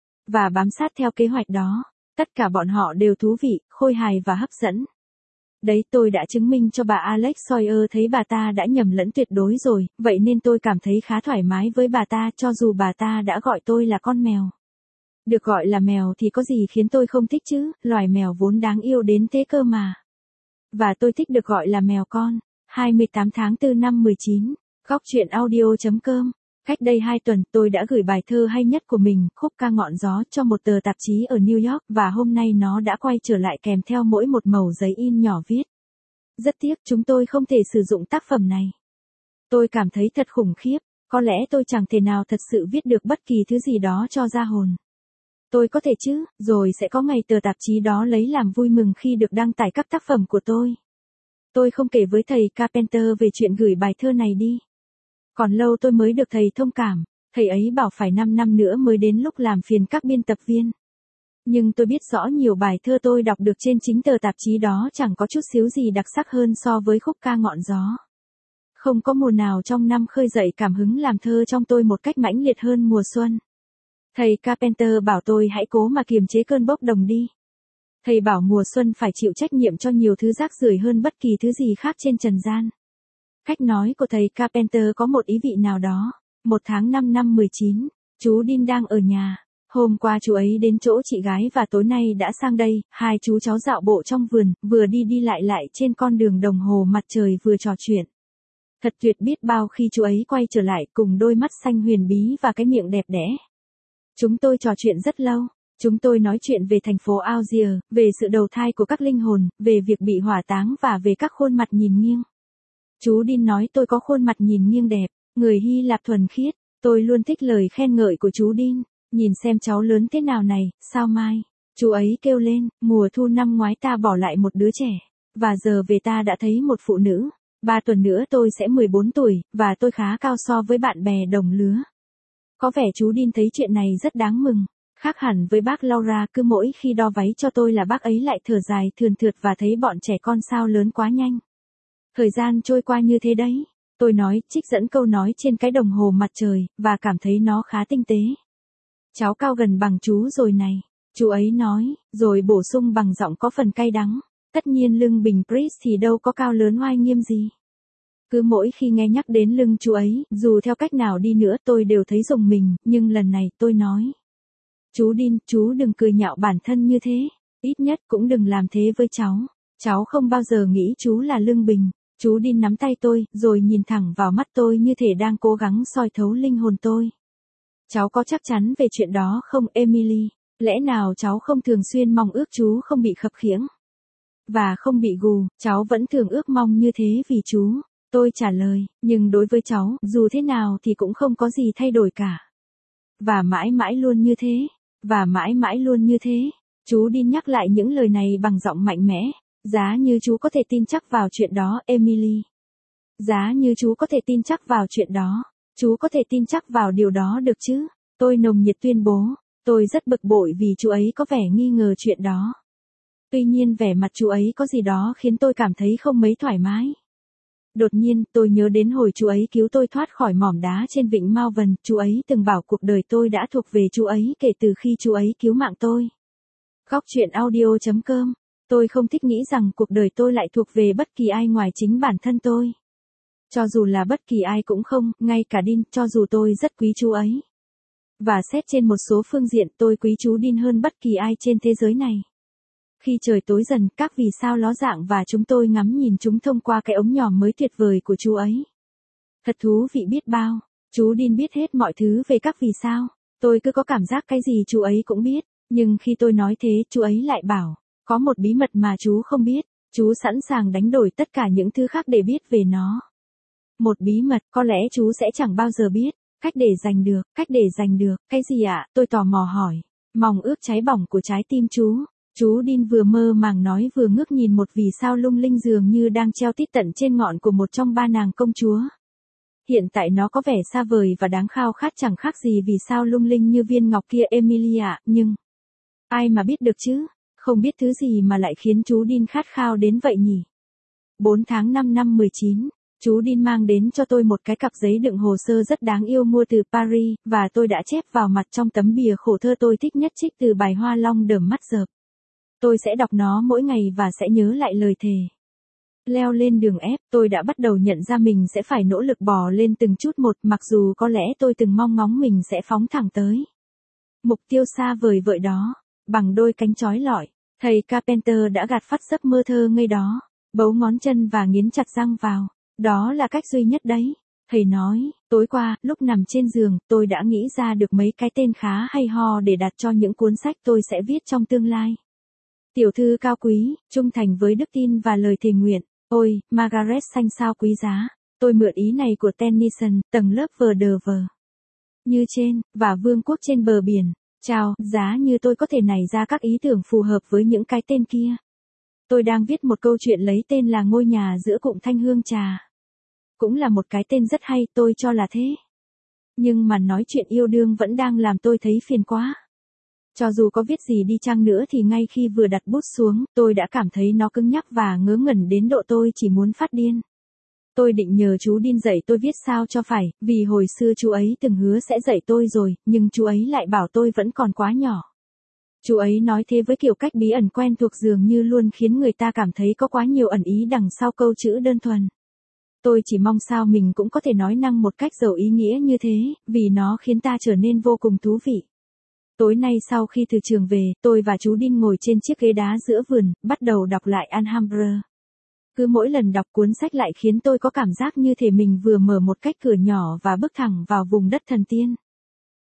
Và bám sát theo kế hoạch đó, tất cả bọn họ đều thú vị, khôi hài và hấp dẫn. Đấy, tôi đã chứng minh cho bà Alex Sawyer thấy bà ta đã nhầm lẫn tuyệt đối rồi, vậy nên tôi cảm thấy khá thoải mái với bà ta cho dù bà ta đã gọi tôi là con mèo. Được gọi là mèo thì có gì khiến tôi không thích chứ, loài mèo vốn đáng yêu đến thế cơ mà. Và tôi thích được gọi là mèo con. 28 tháng 4 năm 19, góc truyện audio.com. Cách đây 2 tuần, tôi đã gửi bài thơ hay nhất của mình, Khúc ca ngọn gió, cho một tờ tạp chí ở New York, và hôm nay nó đã quay trở lại kèm theo mỗi một mẩu giấy in nhỏ viết. Rất tiếc chúng tôi không thể sử dụng tác phẩm này. Tôi cảm thấy thật khủng khiếp, có lẽ tôi chẳng thể nào thật sự viết được bất kỳ thứ gì đó cho ra hồn. Tôi có thể chứ, rồi sẽ có ngày tờ tạp chí đó lấy làm vui mừng khi được đăng tải các tác phẩm của tôi. Tôi không kể với thầy Carpenter về chuyện gửi bài thơ này đi. Còn lâu tôi mới được thầy thông cảm, thầy ấy bảo phải 5 năm nữa mới đến lúc làm phiền các biên tập viên. Nhưng tôi biết rõ nhiều bài thơ tôi đọc được trên chính tờ tạp chí đó chẳng có chút xíu gì đặc sắc hơn so với Khúc ca ngọn gió. Không có mùa nào trong năm khơi dậy cảm hứng làm thơ trong tôi một cách mãnh liệt hơn mùa xuân. Thầy Carpenter bảo tôi hãy cố mà kiềm chế cơn bốc đồng đi. Thầy bảo mùa xuân phải chịu trách nhiệm cho nhiều thứ rác rưởi hơn bất kỳ thứ gì khác trên trần gian. Cách nói của thầy Carpenter có một ý vị nào đó. 1 tháng 5 năm 19, chú Dean đang ở nhà. Hôm qua chú ấy đến chỗ chị gái và tối nay đã sang đây, hai chú cháu dạo bộ trong vườn, vừa đi lại trên con đường đồng hồ mặt trời vừa trò chuyện. Thật tuyệt biết bao khi chú ấy quay trở lại cùng đôi mắt xanh huyền bí và cái miệng đẹp đẽ. Chúng tôi trò chuyện rất lâu. Chúng tôi nói chuyện về thành phố Algiers, về sự đầu thai của các linh hồn, về việc bị hỏa táng và về các khuôn mặt nhìn nghiêng. Chú Dean nói tôi có khuôn mặt nhìn nghiêng đẹp, người Hy Lạp thuần khiết. Tôi luôn thích lời khen ngợi của chú Dean. Nhìn xem cháu lớn thế nào này, sao mai? Chú ấy kêu lên, mùa thu năm ngoái ta bỏ lại một đứa trẻ. Và giờ về ta đã thấy một phụ nữ. 3 tuần nữa tôi sẽ 14 tuổi, và tôi khá cao so với bạn bè đồng lứa. Có vẻ chú Dean thấy chuyện này rất đáng mừng. Khác hẳn với bác Laura, cứ mỗi khi đo váy cho tôi là bác ấy lại thở dài thườn thượt và thấy bọn trẻ con sao lớn quá nhanh. Thời gian trôi qua như thế đấy. Tôi nói, trích dẫn câu nói trên cái đồng hồ mặt trời, và cảm thấy nó khá tinh tế. Cháu cao gần bằng chú rồi này. Chú ấy nói, rồi bổ sung bằng giọng có phần cay đắng. Tất nhiên lưng Bình Prince thì đâu có cao lớn oai nghiêm gì. Cứ mỗi khi nghe nhắc đến lưng chú ấy, dù theo cách nào đi nữa tôi đều thấy rùng mình, nhưng lần này tôi nói. Chú Dean, chú đừng cười nhạo bản thân như thế. Ít nhất cũng đừng làm thế với cháu. Cháu không bao giờ nghĩ chú là lưng bình. Chú Dean nắm tay tôi, rồi nhìn thẳng vào mắt tôi như thể đang cố gắng soi thấu linh hồn tôi. Cháu có chắc chắn về chuyện đó không, Emily? Lẽ nào cháu không thường xuyên mong ước chú không bị khập khiễng? Và không bị gù, cháu vẫn thường ước mong như thế vì chú. Tôi trả lời, nhưng đối với cháu, dù thế nào thì cũng không có gì thay đổi cả. Và mãi mãi luôn như thế. Và mãi mãi luôn như thế. Chú Dean nhắc lại những lời này bằng giọng mạnh mẽ. Giá như chú có thể tin chắc vào chuyện đó, Emily. Giá như chú có thể tin chắc vào chuyện đó. Chú có thể tin chắc vào điều đó được chứ? Tôi nồng nhiệt tuyên bố. Tôi rất bực bội vì chú ấy có vẻ nghi ngờ chuyện đó. Tuy nhiên vẻ mặt chú ấy có gì đó khiến tôi cảm thấy không mấy thoải mái. Đột nhiên, tôi nhớ đến hồi chú ấy cứu tôi thoát khỏi mỏm đá trên vịnh Malvern. Chú ấy từng bảo cuộc đời tôi đã thuộc về chú ấy kể từ khi chú ấy cứu mạng tôi. Góc truyện audio.com. Tôi không thích nghĩ rằng cuộc đời tôi lại thuộc về bất kỳ ai ngoài chính bản thân tôi. Cho dù là bất kỳ ai cũng không, ngay cả Dean, cho dù tôi rất quý chú ấy. Và xét trên một số phương diện tôi quý chú Dean hơn bất kỳ ai trên thế giới này. Khi trời tối dần, các vì sao ló dạng và chúng tôi ngắm nhìn chúng thông qua cái ống nhòm mới tuyệt vời của chú ấy. Thật thú vị biết bao. Chú Dean biết hết mọi thứ về các vì sao. Tôi cứ có cảm giác cái gì chú ấy cũng biết. Nhưng khi tôi nói thế, chú ấy lại bảo, có một bí mật mà chú không biết. Chú sẵn sàng đánh đổi tất cả những thứ khác để biết về nó. Một bí mật, có lẽ chú sẽ chẳng bao giờ biết. Cách để giành được, cái gì ạ? Tôi tò mò hỏi. Mong ước cháy bỏng của trái tim chú. Chú Dean vừa mơ màng nói vừa ngước nhìn một vì sao lung linh dường như đang treo tít tận trên ngọn của một trong 3 nàng công chúa. Hiện tại nó có vẻ xa vời và đáng khao khát chẳng khác gì vì sao lung linh như viên ngọc kia, Emilia, nhưng ai mà biết được chứ? Không biết thứ gì mà lại khiến chú Dean khát khao đến vậy nhỉ? 4 tháng 5 năm 19, chú Dean mang đến cho tôi một cái cặp giấy đựng hồ sơ rất đáng yêu mua từ Paris, và tôi đã chép vào mặt trong tấm bìa khổ thơ tôi thích nhất trích từ bài Hoa Long Đờm Mắt Dợp. Tôi sẽ đọc nó mỗi ngày và sẽ nhớ lại lời thề. Leo lên đường ép, tôi đã bắt đầu nhận ra mình sẽ phải nỗ lực bò lên từng chút một, mặc dù có lẽ tôi từng mong ngóng mình sẽ phóng thẳng tới mục tiêu xa vời vợi đó, bằng đôi cánh trói lọi. Thầy Carpenter đã gạt phắt giấc mơ thơ ngây đó, bấu ngón chân và nghiến chặt răng vào. Đó là cách duy nhất đấy. Thầy nói, tối qua, lúc nằm trên giường, tôi đã nghĩ ra được mấy cái tên khá hay ho để đặt cho những cuốn sách tôi sẽ viết trong tương lai. Tiểu thư cao quý, trung thành với đức tin và lời thề nguyện. Ôi, Margaret xanh sao quý giá. Tôi mượn ý này của Tennyson, tầng lớp vờ đờ vờ. Như trên, và vương quốc trên bờ biển. Chào, giá như tôi có thể nảy ra các ý tưởng phù hợp với những cái tên kia. Tôi đang viết một câu chuyện lấy tên là Ngôi nhà giữa cụm thanh hương trà. Cũng là một cái tên rất hay, tôi cho là thế. Nhưng mà nói chuyện yêu đương vẫn đang làm tôi thấy phiền quá. Cho dù có viết gì đi chăng nữa thì ngay khi vừa đặt bút xuống, tôi đã cảm thấy nó cứng nhắc và ngớ ngẩn đến độ tôi chỉ muốn phát điên. Tôi định nhờ chú Dean dạy tôi viết sao cho phải, vì hồi xưa chú ấy từng hứa sẽ dạy tôi rồi, nhưng chú ấy lại bảo tôi vẫn còn quá nhỏ. Chú ấy nói thế với kiểu cách bí ẩn quen thuộc dường như luôn khiến người ta cảm thấy có quá nhiều ẩn ý đằng sau câu chữ đơn thuần. Tôi chỉ mong sao mình cũng có thể nói năng một cách giàu ý nghĩa như thế, vì nó khiến ta trở nên vô cùng thú vị. Tối nay sau khi từ trường về, tôi và chú Dean ngồi trên chiếc ghế đá giữa vườn, bắt đầu đọc lại Alhambra. Cứ mỗi lần đọc cuốn sách lại khiến tôi có cảm giác như thể mình vừa mở một cách cửa nhỏ và bước thẳng vào vùng đất thần tiên.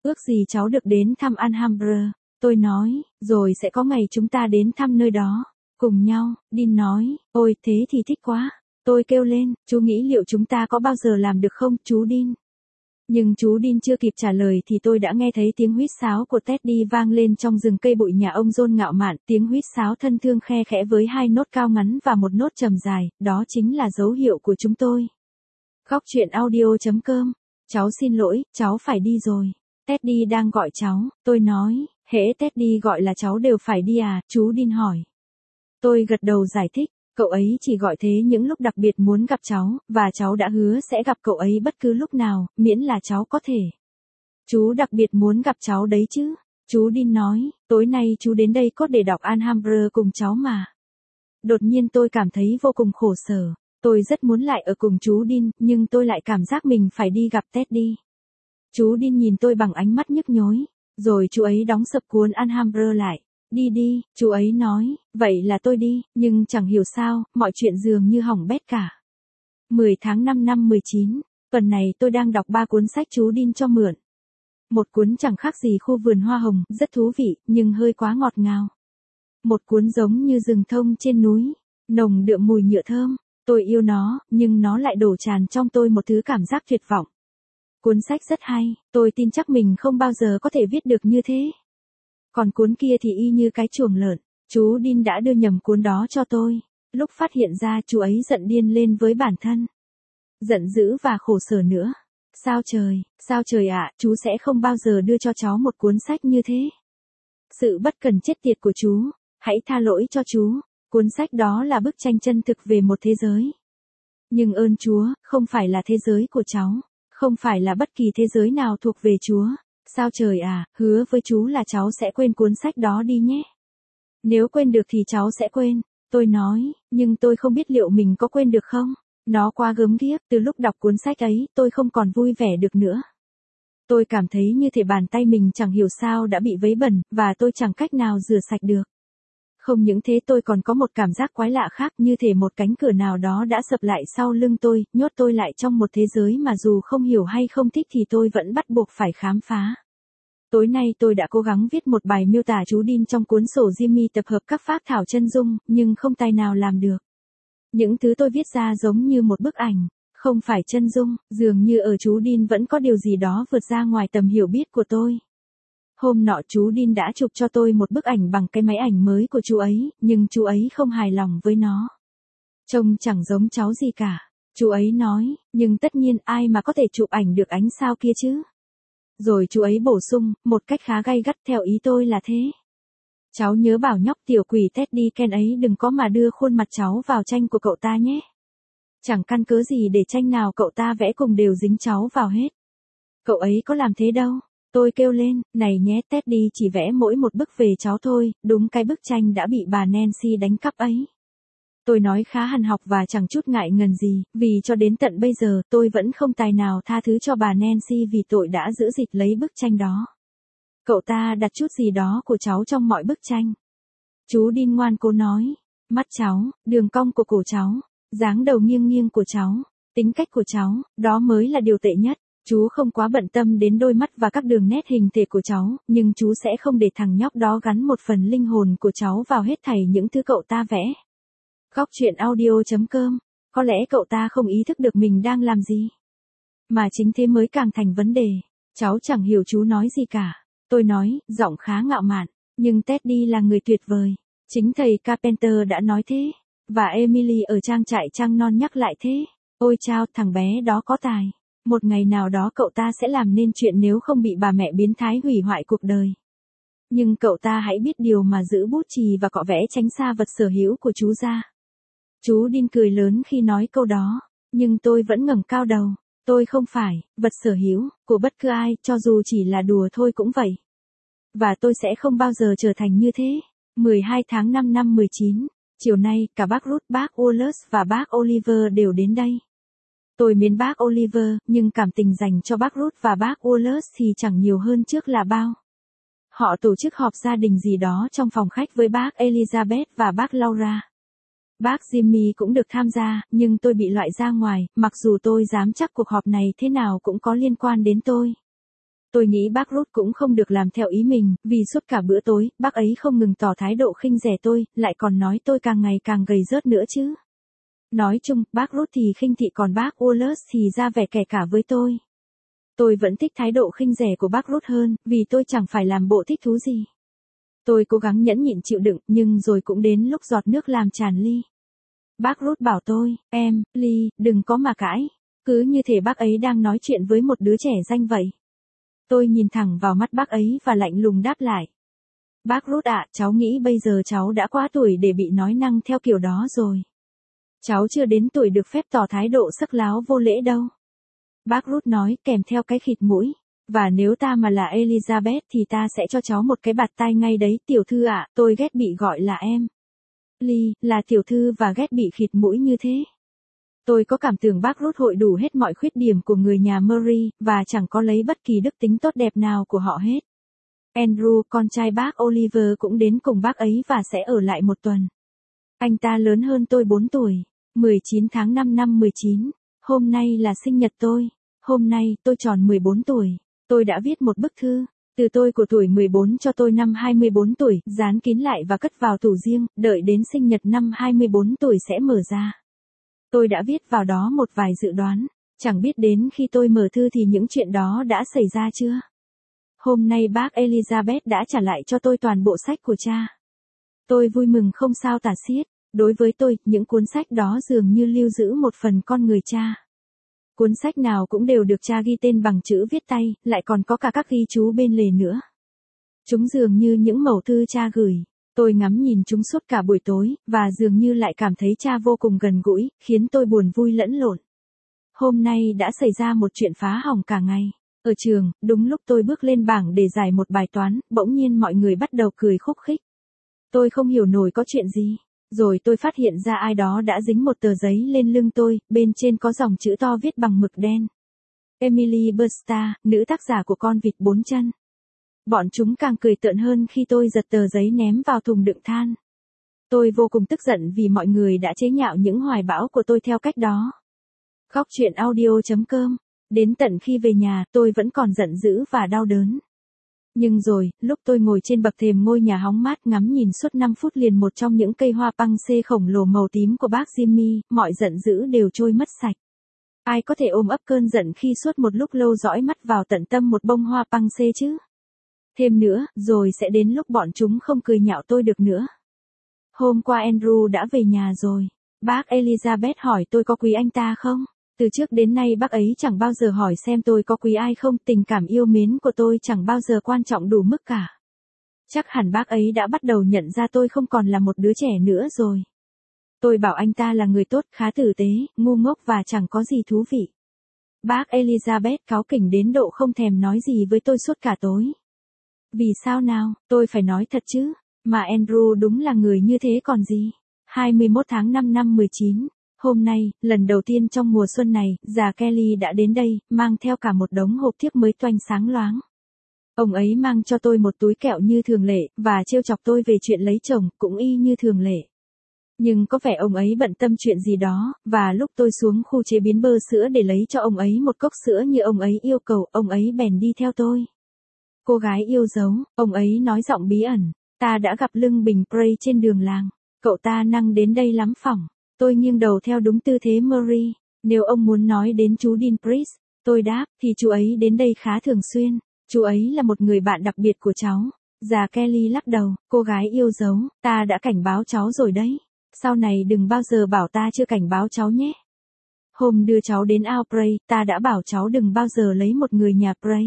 Ước gì cháu được đến thăm Alhambra. Tôi nói, rồi sẽ có ngày chúng ta đến thăm nơi đó. Cùng nhau, Dean nói, ôi thế thì thích quá. Tôi kêu lên, chú nghĩ liệu chúng ta có bao giờ làm được không, chú Dean? Nhưng chú Dean chưa kịp trả lời thì tôi đã nghe thấy tiếng huýt sáo của Teddy vang lên trong rừng cây bụi nhà ông John ngạo mạn, tiếng huýt sáo thân thương khe khẽ với 2 nốt cao ngắn và 1 nốt trầm dài, đó chính là dấu hiệu của chúng tôi. Góc truyện audio.com. Cháu xin lỗi, cháu phải đi rồi. Teddy đang gọi cháu, tôi nói, hễ Teddy gọi là cháu đều phải đi à, chú Dean hỏi. Tôi gật đầu giải thích, cậu ấy chỉ gọi thế những lúc đặc biệt muốn gặp cháu, và cháu đã hứa sẽ gặp cậu ấy bất cứ lúc nào, miễn là cháu có thể. Chú đặc biệt muốn gặp cháu đấy chứ, chú Dean nói, tối nay chú đến đây cốt để đọc Alhambra cùng cháu mà. Đột nhiên tôi cảm thấy vô cùng khổ sở, tôi rất muốn lại ở cùng chú Dean, nhưng tôi lại cảm giác mình phải đi gặp Teddy. Chú Dean nhìn tôi bằng ánh mắt nhức nhối, rồi chú ấy đóng sập cuốn Alhambra lại. Đi đi, chú ấy nói, vậy là tôi đi, nhưng chẳng hiểu sao, mọi chuyện dường như hỏng bét cả. 10 tháng 5 năm 19, tuần này tôi đang đọc 3 cuốn sách chú Dean cho mượn. Một cuốn chẳng khác gì Khu vườn hoa hồng, rất thú vị, nhưng hơi quá ngọt ngào. Một cuốn giống như rừng thông trên núi, nồng đượm mùi nhựa thơm, tôi yêu nó, nhưng nó lại đổ tràn trong tôi một thứ cảm giác tuyệt vọng. Cuốn sách rất hay, tôi tin chắc mình không bao giờ có thể viết được như thế. Còn cuốn kia thì y như cái chuồng lợn, chú Dean đã đưa nhầm cuốn đó cho tôi. Lúc phát hiện ra chú ấy giận điên lên với bản thân. Giận dữ và khổ sở nữa. Sao trời ạ, chú sẽ không bao giờ đưa cho cháu một cuốn sách như thế. Sự bất cần chết tiệt của chú, hãy tha lỗi cho chú, cuốn sách đó là bức tranh chân thực về một thế giới. Nhưng ơn Chúa, không phải là thế giới của cháu, không phải là bất kỳ thế giới nào thuộc về Chúa. Sao trời à, hứa với chú là cháu sẽ quên cuốn sách đó đi nhé. Nếu quên được thì cháu sẽ quên, tôi nói, nhưng tôi không biết liệu mình có quên được không. Nó quá gớm ghiếc, từ lúc đọc cuốn sách ấy, tôi không còn vui vẻ được nữa. Tôi cảm thấy như thể bàn tay mình chẳng hiểu sao đã bị vấy bẩn, và tôi chẳng cách nào rửa sạch được. Không những thế tôi còn có một cảm giác quái lạ khác, như thể một cánh cửa nào đó đã sập lại sau lưng tôi, nhốt tôi lại trong một thế giới mà dù không hiểu hay không thích thì tôi vẫn bắt buộc phải khám phá. Tối nay tôi đã cố gắng viết một bài miêu tả chú Dean trong cuốn sổ Jimmy tập hợp các phác thảo chân dung, nhưng không tài nào làm được. Những thứ tôi viết ra giống như một bức ảnh, không phải chân dung, dường như ở chú Dean vẫn có điều gì đó vượt ra ngoài tầm hiểu biết của tôi. Hôm nọ chú Dean đã chụp cho tôi một bức ảnh bằng cái máy ảnh mới của chú ấy, nhưng chú ấy không hài lòng với nó. Trông chẳng giống cháu gì cả, chú ấy nói, nhưng tất nhiên ai mà có thể chụp ảnh được ánh sao kia chứ. Rồi chú ấy bổ sung, một cách khá gay gắt theo ý tôi là thế. Cháu nhớ bảo nhóc tiểu quỷ Teddy Ken ấy đừng có mà đưa khuôn mặt cháu vào tranh của cậu ta nhé. Chẳng căn cớ gì để tranh nào cậu ta vẽ cùng đều dính cháu vào hết. Cậu ấy có làm thế đâu. Tôi kêu lên, này nhé Teddy chỉ vẽ mỗi một bức về cháu thôi, đúng cái bức tranh đã bị bà Nancy đánh cắp ấy. Tôi nói khá hằn học và chẳng chút ngại ngần gì, vì cho đến tận bây giờ tôi vẫn không tài nào tha thứ cho bà Nancy vì tội đã giữ dịch lấy bức tranh đó. Cậu ta đặt chút gì đó của cháu trong mọi bức tranh. Chú Dean ngoan cố nói, mắt cháu, đường cong của cổ cháu, dáng đầu nghiêng nghiêng của cháu, tính cách của cháu, đó mới là điều tệ nhất. Chú không quá bận tâm đến đôi mắt và các đường nét hình thể của cháu, nhưng chú sẽ không để thằng nhóc đó gắn một phần linh hồn của cháu vào hết thảy những thứ cậu ta vẽ. Góc truyện audio.com. Có lẽ cậu ta không ý thức được mình đang làm gì. Mà chính thế mới càng thành vấn đề. Cháu chẳng hiểu chú nói gì cả. Tôi nói, giọng khá ngạo mạn. Nhưng Teddy là người tuyệt vời. Chính thầy Carpenter đã nói thế. Và Emily ở trang trại trăng non nhắc lại thế. Ôi chao, thằng bé đó có tài. Một ngày nào đó cậu ta sẽ làm nên chuyện nếu không bị bà mẹ biến thái hủy hoại cuộc đời. Nhưng cậu ta hãy biết điều mà giữ bút chì và cọ vẽ tránh xa vật sở hữu của chú ra. Chú Dean cười lớn khi nói câu đó, nhưng tôi vẫn ngẩng cao đầu. Tôi không phải vật sở hữu của bất cứ ai, cho dù chỉ là đùa thôi cũng vậy. Và tôi sẽ không bao giờ trở thành như thế. 12 tháng 5 năm 19, chiều nay cả bác Ruth, bác Wallace và bác Oliver đều đến đây. Tôi mến bác Oliver, nhưng cảm tình dành cho bác Ruth và bác Wallace thì chẳng nhiều hơn trước là bao. Họ tổ chức họp gia đình gì đó trong phòng khách với bác Elizabeth và bác Laura. Bác Jimmy cũng được tham gia, nhưng tôi bị loại ra ngoài, mặc dù tôi dám chắc cuộc họp này thế nào cũng có liên quan đến tôi. Tôi nghĩ bác Ruth cũng không được làm theo ý mình, vì suốt cả bữa tối, bác ấy không ngừng tỏ thái độ khinh rẻ tôi, lại còn nói tôi càng ngày càng gầy rớt nữa chứ. Nói chung, bác Ruth thì khinh thị còn bác Wallace thì ra vẻ kẻ cả với tôi. Tôi vẫn thích thái độ khinh rẻ của bác Ruth hơn, vì tôi chẳng phải làm bộ thích thú gì. Tôi cố gắng nhẫn nhịn chịu đựng, nhưng rồi cũng đến lúc giọt nước làm tràn ly. Bác Ruth bảo tôi, Ly, đừng có mà cãi. Cứ như thể bác ấy đang nói chuyện với một đứa trẻ danh vậy. Tôi nhìn thẳng vào mắt bác ấy và lạnh lùng đáp lại. Bác Ruth ạ, cháu nghĩ bây giờ cháu đã quá tuổi để bị nói năng theo kiểu đó rồi. Cháu chưa đến tuổi được phép tỏ thái độ sắc láo vô lễ đâu. Bác Ruth nói kèm theo cái khịt mũi. Và nếu ta mà là Elizabeth thì ta sẽ cho cháu một cái bạt tai ngay đấy, tiểu thư ạ, tôi ghét bị gọi là em. Ly, là tiểu thư và ghét bị khịt mũi như thế. Tôi có cảm tưởng bác Ruth hội đủ hết mọi khuyết điểm của người nhà Murray, và chẳng có lấy bất kỳ đức tính tốt đẹp nào của họ hết. Andrew, con trai bác Oliver cũng đến cùng bác ấy và sẽ ở lại một tuần. Anh ta lớn hơn tôi 4 tuổi. 19 tháng 5 năm 19. Hôm nay là sinh nhật tôi. Hôm nay, tôi tròn 14 tuổi. Tôi đã viết một bức thư. Từ tôi của tuổi 14 cho tôi năm 24 tuổi, dán kín lại và cất vào tủ riêng, đợi đến sinh nhật năm 24 tuổi sẽ mở ra. Tôi đã viết vào đó một vài dự đoán. Chẳng biết đến khi tôi mở thư thì những chuyện đó đã xảy ra chưa? Hôm nay bác Elizabeth đã trả lại cho tôi toàn bộ sách của cha. Tôi vui mừng không sao tả xiết. Đối với tôi, những cuốn sách đó dường như lưu giữ một phần con người cha. Cuốn sách nào cũng đều được cha ghi tên bằng chữ viết tay, lại còn có cả các ghi chú bên lề nữa. Chúng dường như những mẩu thư cha gửi. Tôi ngắm nhìn chúng suốt cả buổi tối, và dường như lại cảm thấy cha vô cùng gần gũi, khiến tôi buồn vui lẫn lộn. Hôm nay đã xảy ra một chuyện phá hỏng cả ngày. Ở trường, đúng lúc tôi bước lên bảng để giải một bài toán, bỗng nhiên mọi người bắt đầu cười khúc khích. Tôi không hiểu nổi có chuyện gì. Rồi tôi phát hiện ra ai đó đã dính một tờ giấy lên lưng tôi, bên trên có dòng chữ to viết bằng mực đen. Emily Busta, nữ tác giả của Con vịt 4 chân. Bọn chúng càng cười tợn hơn khi tôi giật tờ giấy ném vào thùng đựng than. Tôi vô cùng tức giận vì mọi người đã chế nhạo những hoài bão của tôi theo cách đó. Góc truyện audio.com. Đến tận khi về nhà, tôi vẫn còn giận dữ và đau đớn. Nhưng rồi, lúc tôi ngồi trên bậc thềm ngôi nhà hóng mát ngắm nhìn suốt 5 phút liền một trong những cây hoa păng xê khổng lồ màu tím của bác Jimmy, mọi giận dữ đều trôi mất sạch. Ai có thể ôm ấp cơn giận khi suốt một lúc lâu dõi mắt vào tận tâm một bông hoa păng xê chứ? Thêm nữa, rồi sẽ đến lúc bọn chúng không cười nhạo tôi được nữa. Hôm qua Andrew đã về nhà rồi. Bác Elizabeth hỏi tôi có quý anh ta không? Từ trước đến nay bác ấy chẳng bao giờ hỏi xem tôi có quý ai không, tình cảm yêu mến của tôi chẳng bao giờ quan trọng đủ mức cả. Chắc hẳn bác ấy đã bắt đầu nhận ra tôi không còn là một đứa trẻ nữa rồi. Tôi bảo anh ta là người tốt, khá tử tế, ngu ngốc và chẳng có gì thú vị. Bác Elizabeth cáu kỉnh đến độ không thèm nói gì với tôi suốt cả tối. Vì sao nào, tôi phải nói thật chứ, mà Andrew đúng là người như thế còn gì. 21 tháng 5 năm 19. Hôm nay, lần đầu tiên trong mùa xuân này, già Kelly đã đến đây, mang theo cả một đống hộp thiếp mới toanh sáng loáng. Ông ấy mang cho tôi một túi kẹo như thường lệ, và trêu chọc tôi về chuyện lấy chồng, cũng y như thường lệ. Nhưng có vẻ ông ấy bận tâm chuyện gì đó, và lúc tôi xuống khu chế biến bơ sữa để lấy cho ông ấy một cốc sữa như ông ấy yêu cầu, ông ấy bèn đi theo tôi. Cô gái yêu dấu, ông ấy nói giọng bí ẩn, ta đã gặp lưng bình Bray trên đường làng, cậu ta năng đến đây lắm phỏng. Tôi nghiêng đầu theo đúng tư thế Murray. Nếu ông muốn nói đến chú Dean Priest, tôi đáp, thì chú ấy đến đây khá thường xuyên. Chú ấy là một người bạn đặc biệt của cháu. Già Kelly lắc đầu, cô gái yêu dấu, ta đã cảnh báo cháu rồi đấy. Sau này đừng bao giờ bảo ta chưa cảnh báo cháu nhé. Hôm đưa cháu đến ao Bray, ta đã bảo cháu đừng bao giờ lấy một người nhà Bray.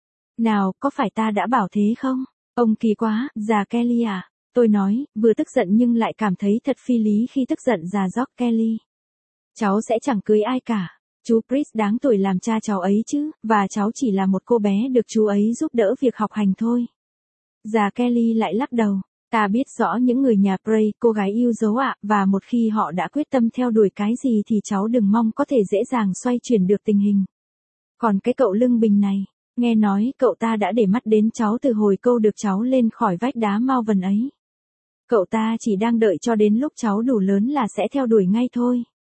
Nào, có phải ta đã bảo thế không? Ông kỳ quá, già Kelly à? Tôi nói, vừa tức giận nhưng lại cảm thấy thật phi lý khi tức giận già George Kelly. Cháu sẽ chẳng cưới ai cả. Chú Priest đáng tuổi làm cha cháu ấy chứ, và cháu chỉ là một cô bé được chú ấy giúp đỡ việc học hành thôi. Già Kelly lại lắc đầu. Ta biết rõ những người nhà Bray, cô gái yêu dấu ạ, và một khi họ đã quyết tâm theo đuổi cái gì thì cháu đừng mong có thể dễ dàng xoay chuyển được tình hình. Còn cái cậu lưng bình này, nghe nói cậu ta đã để mắt đến cháu từ hồi câu được cháu lên khỏi vách đá Malvern ấy. Cậu ta chỉ đang đợi cho đến lúc cháu đủ lớn là sẽ theo đuổi ngay thôi.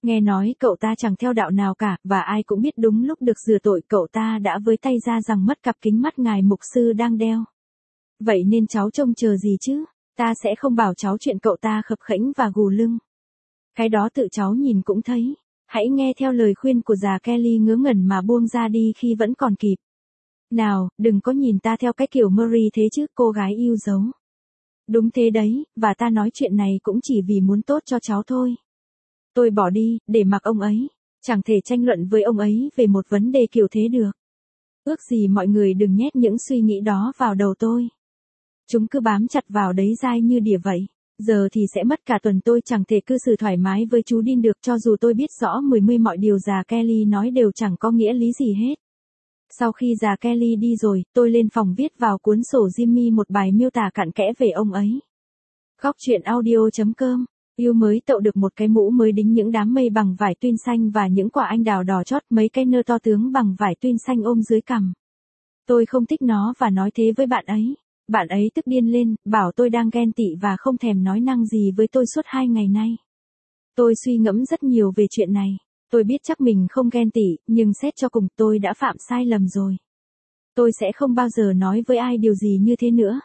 Nghe nói cậu ta chẳng theo đạo nào cả, và ai cũng biết đúng lúc được rửa tội cậu ta đã với tay ra rằng mất cặp kính mắt ngài mục sư đang đeo. Vậy nên cháu trông chờ gì chứ? Ta sẽ không bảo cháu chuyện cậu ta khập khểnh và gù lưng. Cái đó tự cháu nhìn cũng thấy. Hãy nghe theo lời khuyên của già Kelly ngớ ngẩn mà buông ra đi khi vẫn còn kịp. Nào, đừng có nhìn ta theo cái kiểu Murray thế chứ, cô gái yêu dấu. Đúng thế đấy, và ta nói chuyện này cũng chỉ vì muốn tốt cho cháu thôi. Tôi bỏ đi, để mặc ông ấy. Chẳng thể tranh luận với ông ấy về một vấn đề kiểu thế được. Ước gì mọi người đừng nhét những suy nghĩ đó vào đầu tôi. Chúng cứ bám chặt vào đấy dai như đỉa vậy. Giờ thì sẽ mất cả tuần tôi chẳng thể cư xử thoải mái với chú Dean được, cho dù tôi biết rõ mươi mọi điều già Kelly nói đều chẳng có nghĩa lý gì hết. Sau khi già Kelly đi rồi, tôi lên phòng viết vào cuốn sổ Jimmy một bài miêu tả cặn kẽ về ông ấy. Góc truyện audio.com. Yêu mới tậu được một cái mũ mới đính những đám mây bằng vải tuyên xanh và những quả anh đào đỏ chót, mấy cái nơ to tướng bằng vải tuyên xanh ôm dưới cằm. Tôi không thích nó và nói thế với bạn ấy. Bạn ấy tức điên lên, bảo tôi đang ghen tị và không thèm nói năng gì với tôi suốt 2 ngày nay. Tôi suy ngẫm rất nhiều về chuyện này. Tôi biết chắc mình không ghen tị, nhưng xét cho cùng tôi đã phạm sai lầm rồi. Tôi sẽ không bao giờ nói với ai điều gì như thế nữa.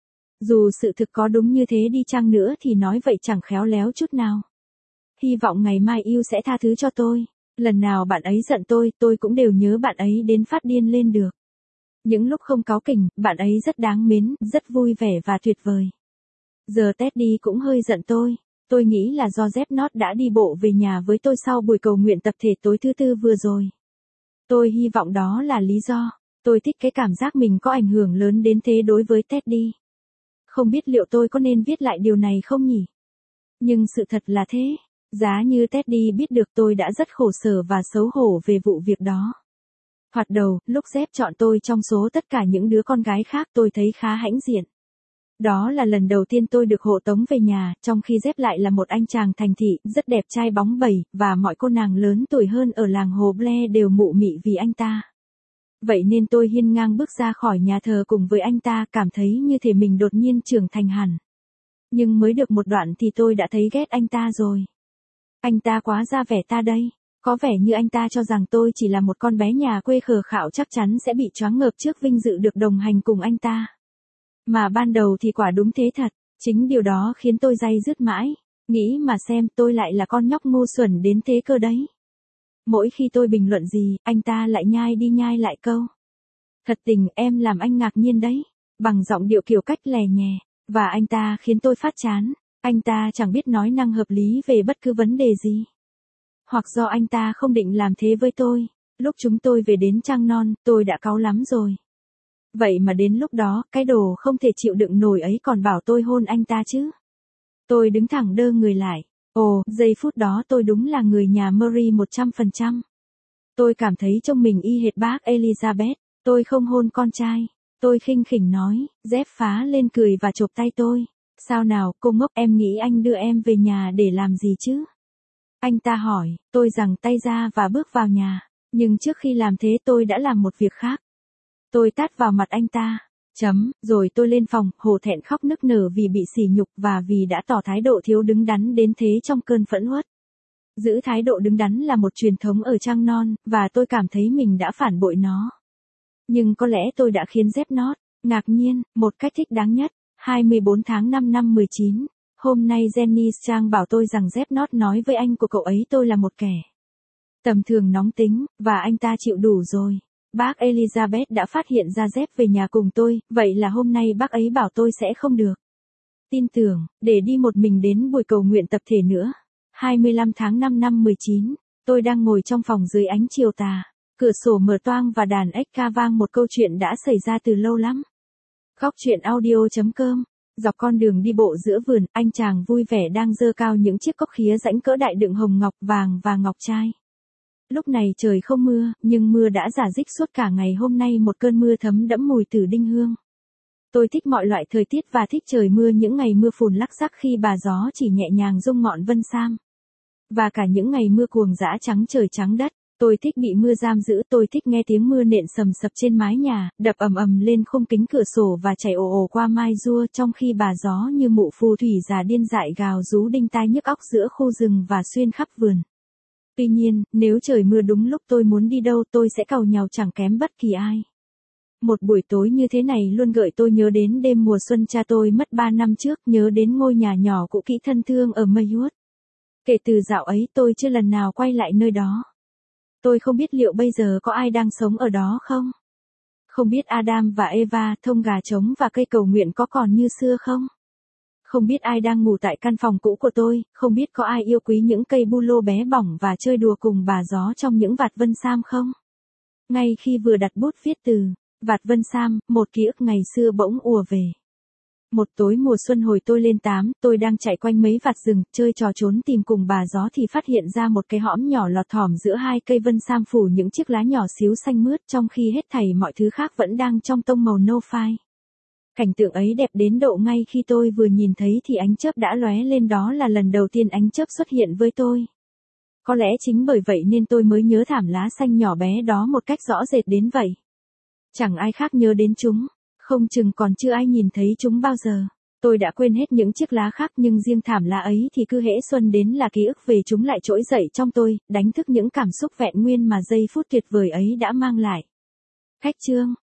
Dù sự thực có đúng như thế đi chăng nữa thì nói vậy chẳng khéo léo chút nào. Hy vọng ngày mai yêu sẽ tha thứ cho tôi. Lần nào bạn ấy giận tôi cũng đều nhớ bạn ấy đến phát điên lên được. Những lúc không cáu kỉnh, bạn ấy rất đáng mến, rất vui vẻ và tuyệt vời. Giờ Teddy cũng hơi giận tôi. Tôi nghĩ là do Zepnot đã đi bộ về nhà với tôi sau buổi cầu nguyện tập thể tối thứ Tư vừa rồi. Tôi hy vọng đó là lý do. Tôi thích cái cảm giác mình có ảnh hưởng lớn đến thế đối với Teddy. Không biết liệu tôi có nên viết lại điều này không nhỉ? Nhưng sự thật là thế. Giá như Teddy biết được tôi đã rất khổ sở và xấu hổ về vụ việc đó. Thoạt đầu, lúc Zep chọn tôi trong số tất cả những đứa con gái khác tôi thấy khá hãnh diện. Đó là lần đầu tiên tôi được hộ tống về nhà, trong khi Zep lại là một anh chàng thành thị, rất đẹp trai bóng bẩy, và mọi cô nàng lớn tuổi hơn ở làng Hồ Blair đều mụ mị vì anh ta. Vậy nên tôi hiên ngang bước ra khỏi nhà thờ cùng với anh ta, cảm thấy như thể mình đột nhiên trưởng thành hẳn. Nhưng mới được một đoạn thì tôi đã thấy ghét anh ta rồi. Anh ta quá ra vẻ ta đây. Có vẻ như anh ta cho rằng tôi chỉ là một con bé nhà quê khờ khạo chắc chắn sẽ bị choáng ngợp trước vinh dự được đồng hành cùng anh ta. Mà ban đầu thì quả đúng thế thật, chính điều đó khiến tôi day dứt mãi. Nghĩ mà xem, tôi lại là con nhóc ngu xuẩn đến thế cơ đấy. Mỗi khi tôi bình luận gì, anh ta lại nhai đi nhai lại câu. Thật tình em làm anh ngạc nhiên đấy. Bằng giọng điệu kiểu cách lè nhè. Và anh ta khiến tôi phát chán. Anh ta chẳng biết nói năng hợp lý về bất cứ vấn đề gì. Hoặc do anh ta không định làm thế với tôi. Lúc chúng tôi về đến Trăng Non, tôi đã cáu lắm rồi. Vậy mà đến lúc đó, cái đồ không thể chịu đựng nổi ấy còn bảo tôi hôn anh ta chứ. Tôi đứng thẳng đơ người lại. Ồ, giây phút đó tôi đúng là người nhà Murray 100%. Tôi cảm thấy trông mình y hệt bác Elizabeth. Tôi không hôn con trai. Tôi khinh khỉnh nói. Jeff phá lên cười và chộp tay tôi. Sao nào, cô ngốc, em nghĩ anh đưa em về nhà để làm gì chứ? Anh ta hỏi. Tôi giằng tay ra và bước vào nhà. Nhưng trước khi làm thế tôi đã làm một việc khác. Tôi tát vào mặt anh ta. Rồi tôi lên phòng, hổ thẹn khóc nức nở vì bị sỉ nhục và vì đã tỏ thái độ thiếu đứng đắn đến thế trong cơn phẫn uất. Giữ thái độ đứng đắn là một truyền thống ở Trăng Non, và tôi cảm thấy mình đã phản bội nó. Nhưng có lẽ tôi đã khiến Zepnot ngạc nhiên, một cách thích đáng nhất. 24 tháng 5 năm 19. Hôm nay Jenny Strang bảo tôi rằng Zepnot nói với anh của cậu ấy tôi là một kẻ tầm thường nóng tính, và anh ta chịu đủ rồi. Bác Elizabeth đã phát hiện ra Jeff về nhà cùng tôi, vậy là hôm nay bác ấy bảo tôi sẽ không được tin tưởng, để đi một mình đến buổi cầu nguyện tập thể nữa. 25 tháng 5 năm 19, tôi đang ngồi trong phòng dưới ánh chiều tà. Cửa sổ mở toang và đàn ếch ca vang một câu chuyện đã xảy ra từ lâu lắm. Góc truyện audio.com. Dọc con đường đi bộ giữa vườn, anh chàng vui vẻ đang giơ cao những chiếc cốc khía rãnh cỡ đại đựng hồng ngọc vàng và ngọc trai. Lúc này trời không mưa, nhưng mưa đã rả rích suốt cả ngày hôm nay, một cơn mưa thấm đẫm mùi tử đinh hương. Tôi thích mọi loại thời tiết và thích trời mưa, những ngày mưa phùn lắc rắc khi bà gió chỉ nhẹ nhàng rung ngọn vân sam. Và cả những ngày mưa cuồng dã trắng trời trắng đất. Tôi thích bị mưa giam giữ, tôi thích nghe tiếng mưa nện sầm sập trên mái nhà, đập ầm ầm lên khung kính cửa sổ và chảy ồ ồ qua mai rua trong khi bà gió như mụ phù thủy già điên dại gào rú đinh tai nhức óc giữa khu rừng và xuyên khắp vườn. Tuy nhiên, nếu trời mưa đúng lúc tôi muốn đi đâu tôi sẽ càu nhàu chẳng kém bất kỳ ai. Một buổi tối như thế này luôn gợi tôi nhớ đến đêm mùa xuân cha tôi mất 3 năm trước, nhớ đến ngôi nhà nhỏ cũ kỹ thân thương ở Maywood. Kể từ dạo ấy tôi chưa lần nào quay lại nơi đó. Tôi không biết liệu bây giờ có ai đang sống ở đó không? Không biết Adam và Eva, thông gà trống và cây cầu nguyện có còn như xưa không? Không biết ai đang ngủ tại căn phòng cũ của tôi, không biết có ai yêu quý những cây bu lô bé bỏng và chơi đùa cùng bà gió trong những vạt vân sam không? Ngay khi vừa đặt bút viết từ vạt vân sam, một ký ức ngày xưa bỗng ùa về. Một tối mùa xuân hồi tôi lên 8, tôi đang chạy quanh mấy vạt rừng, chơi trò trốn tìm cùng bà gió thì phát hiện ra một cái hõm nhỏ lọt thỏm giữa hai cây vân sam phủ những chiếc lá nhỏ xíu xanh mướt, trong khi hết thảy mọi thứ khác vẫn đang trong tông màu nâu phai. Cảnh tượng ấy đẹp đến độ ngay khi tôi vừa nhìn thấy thì ánh chớp đã lóe lên, đó là lần đầu tiên ánh chớp xuất hiện với tôi. Có lẽ chính bởi vậy nên tôi mới nhớ thảm lá xanh nhỏ bé đó một cách rõ rệt đến vậy. Chẳng ai khác nhớ đến chúng, không chừng còn chưa ai nhìn thấy chúng bao giờ. Tôi đã quên hết những chiếc lá khác nhưng riêng thảm lá ấy thì cứ hễ xuân đến là ký ức về chúng lại trỗi dậy trong tôi, đánh thức những cảm xúc vẹn nguyên mà giây phút tuyệt vời ấy đã mang lại. Khách chương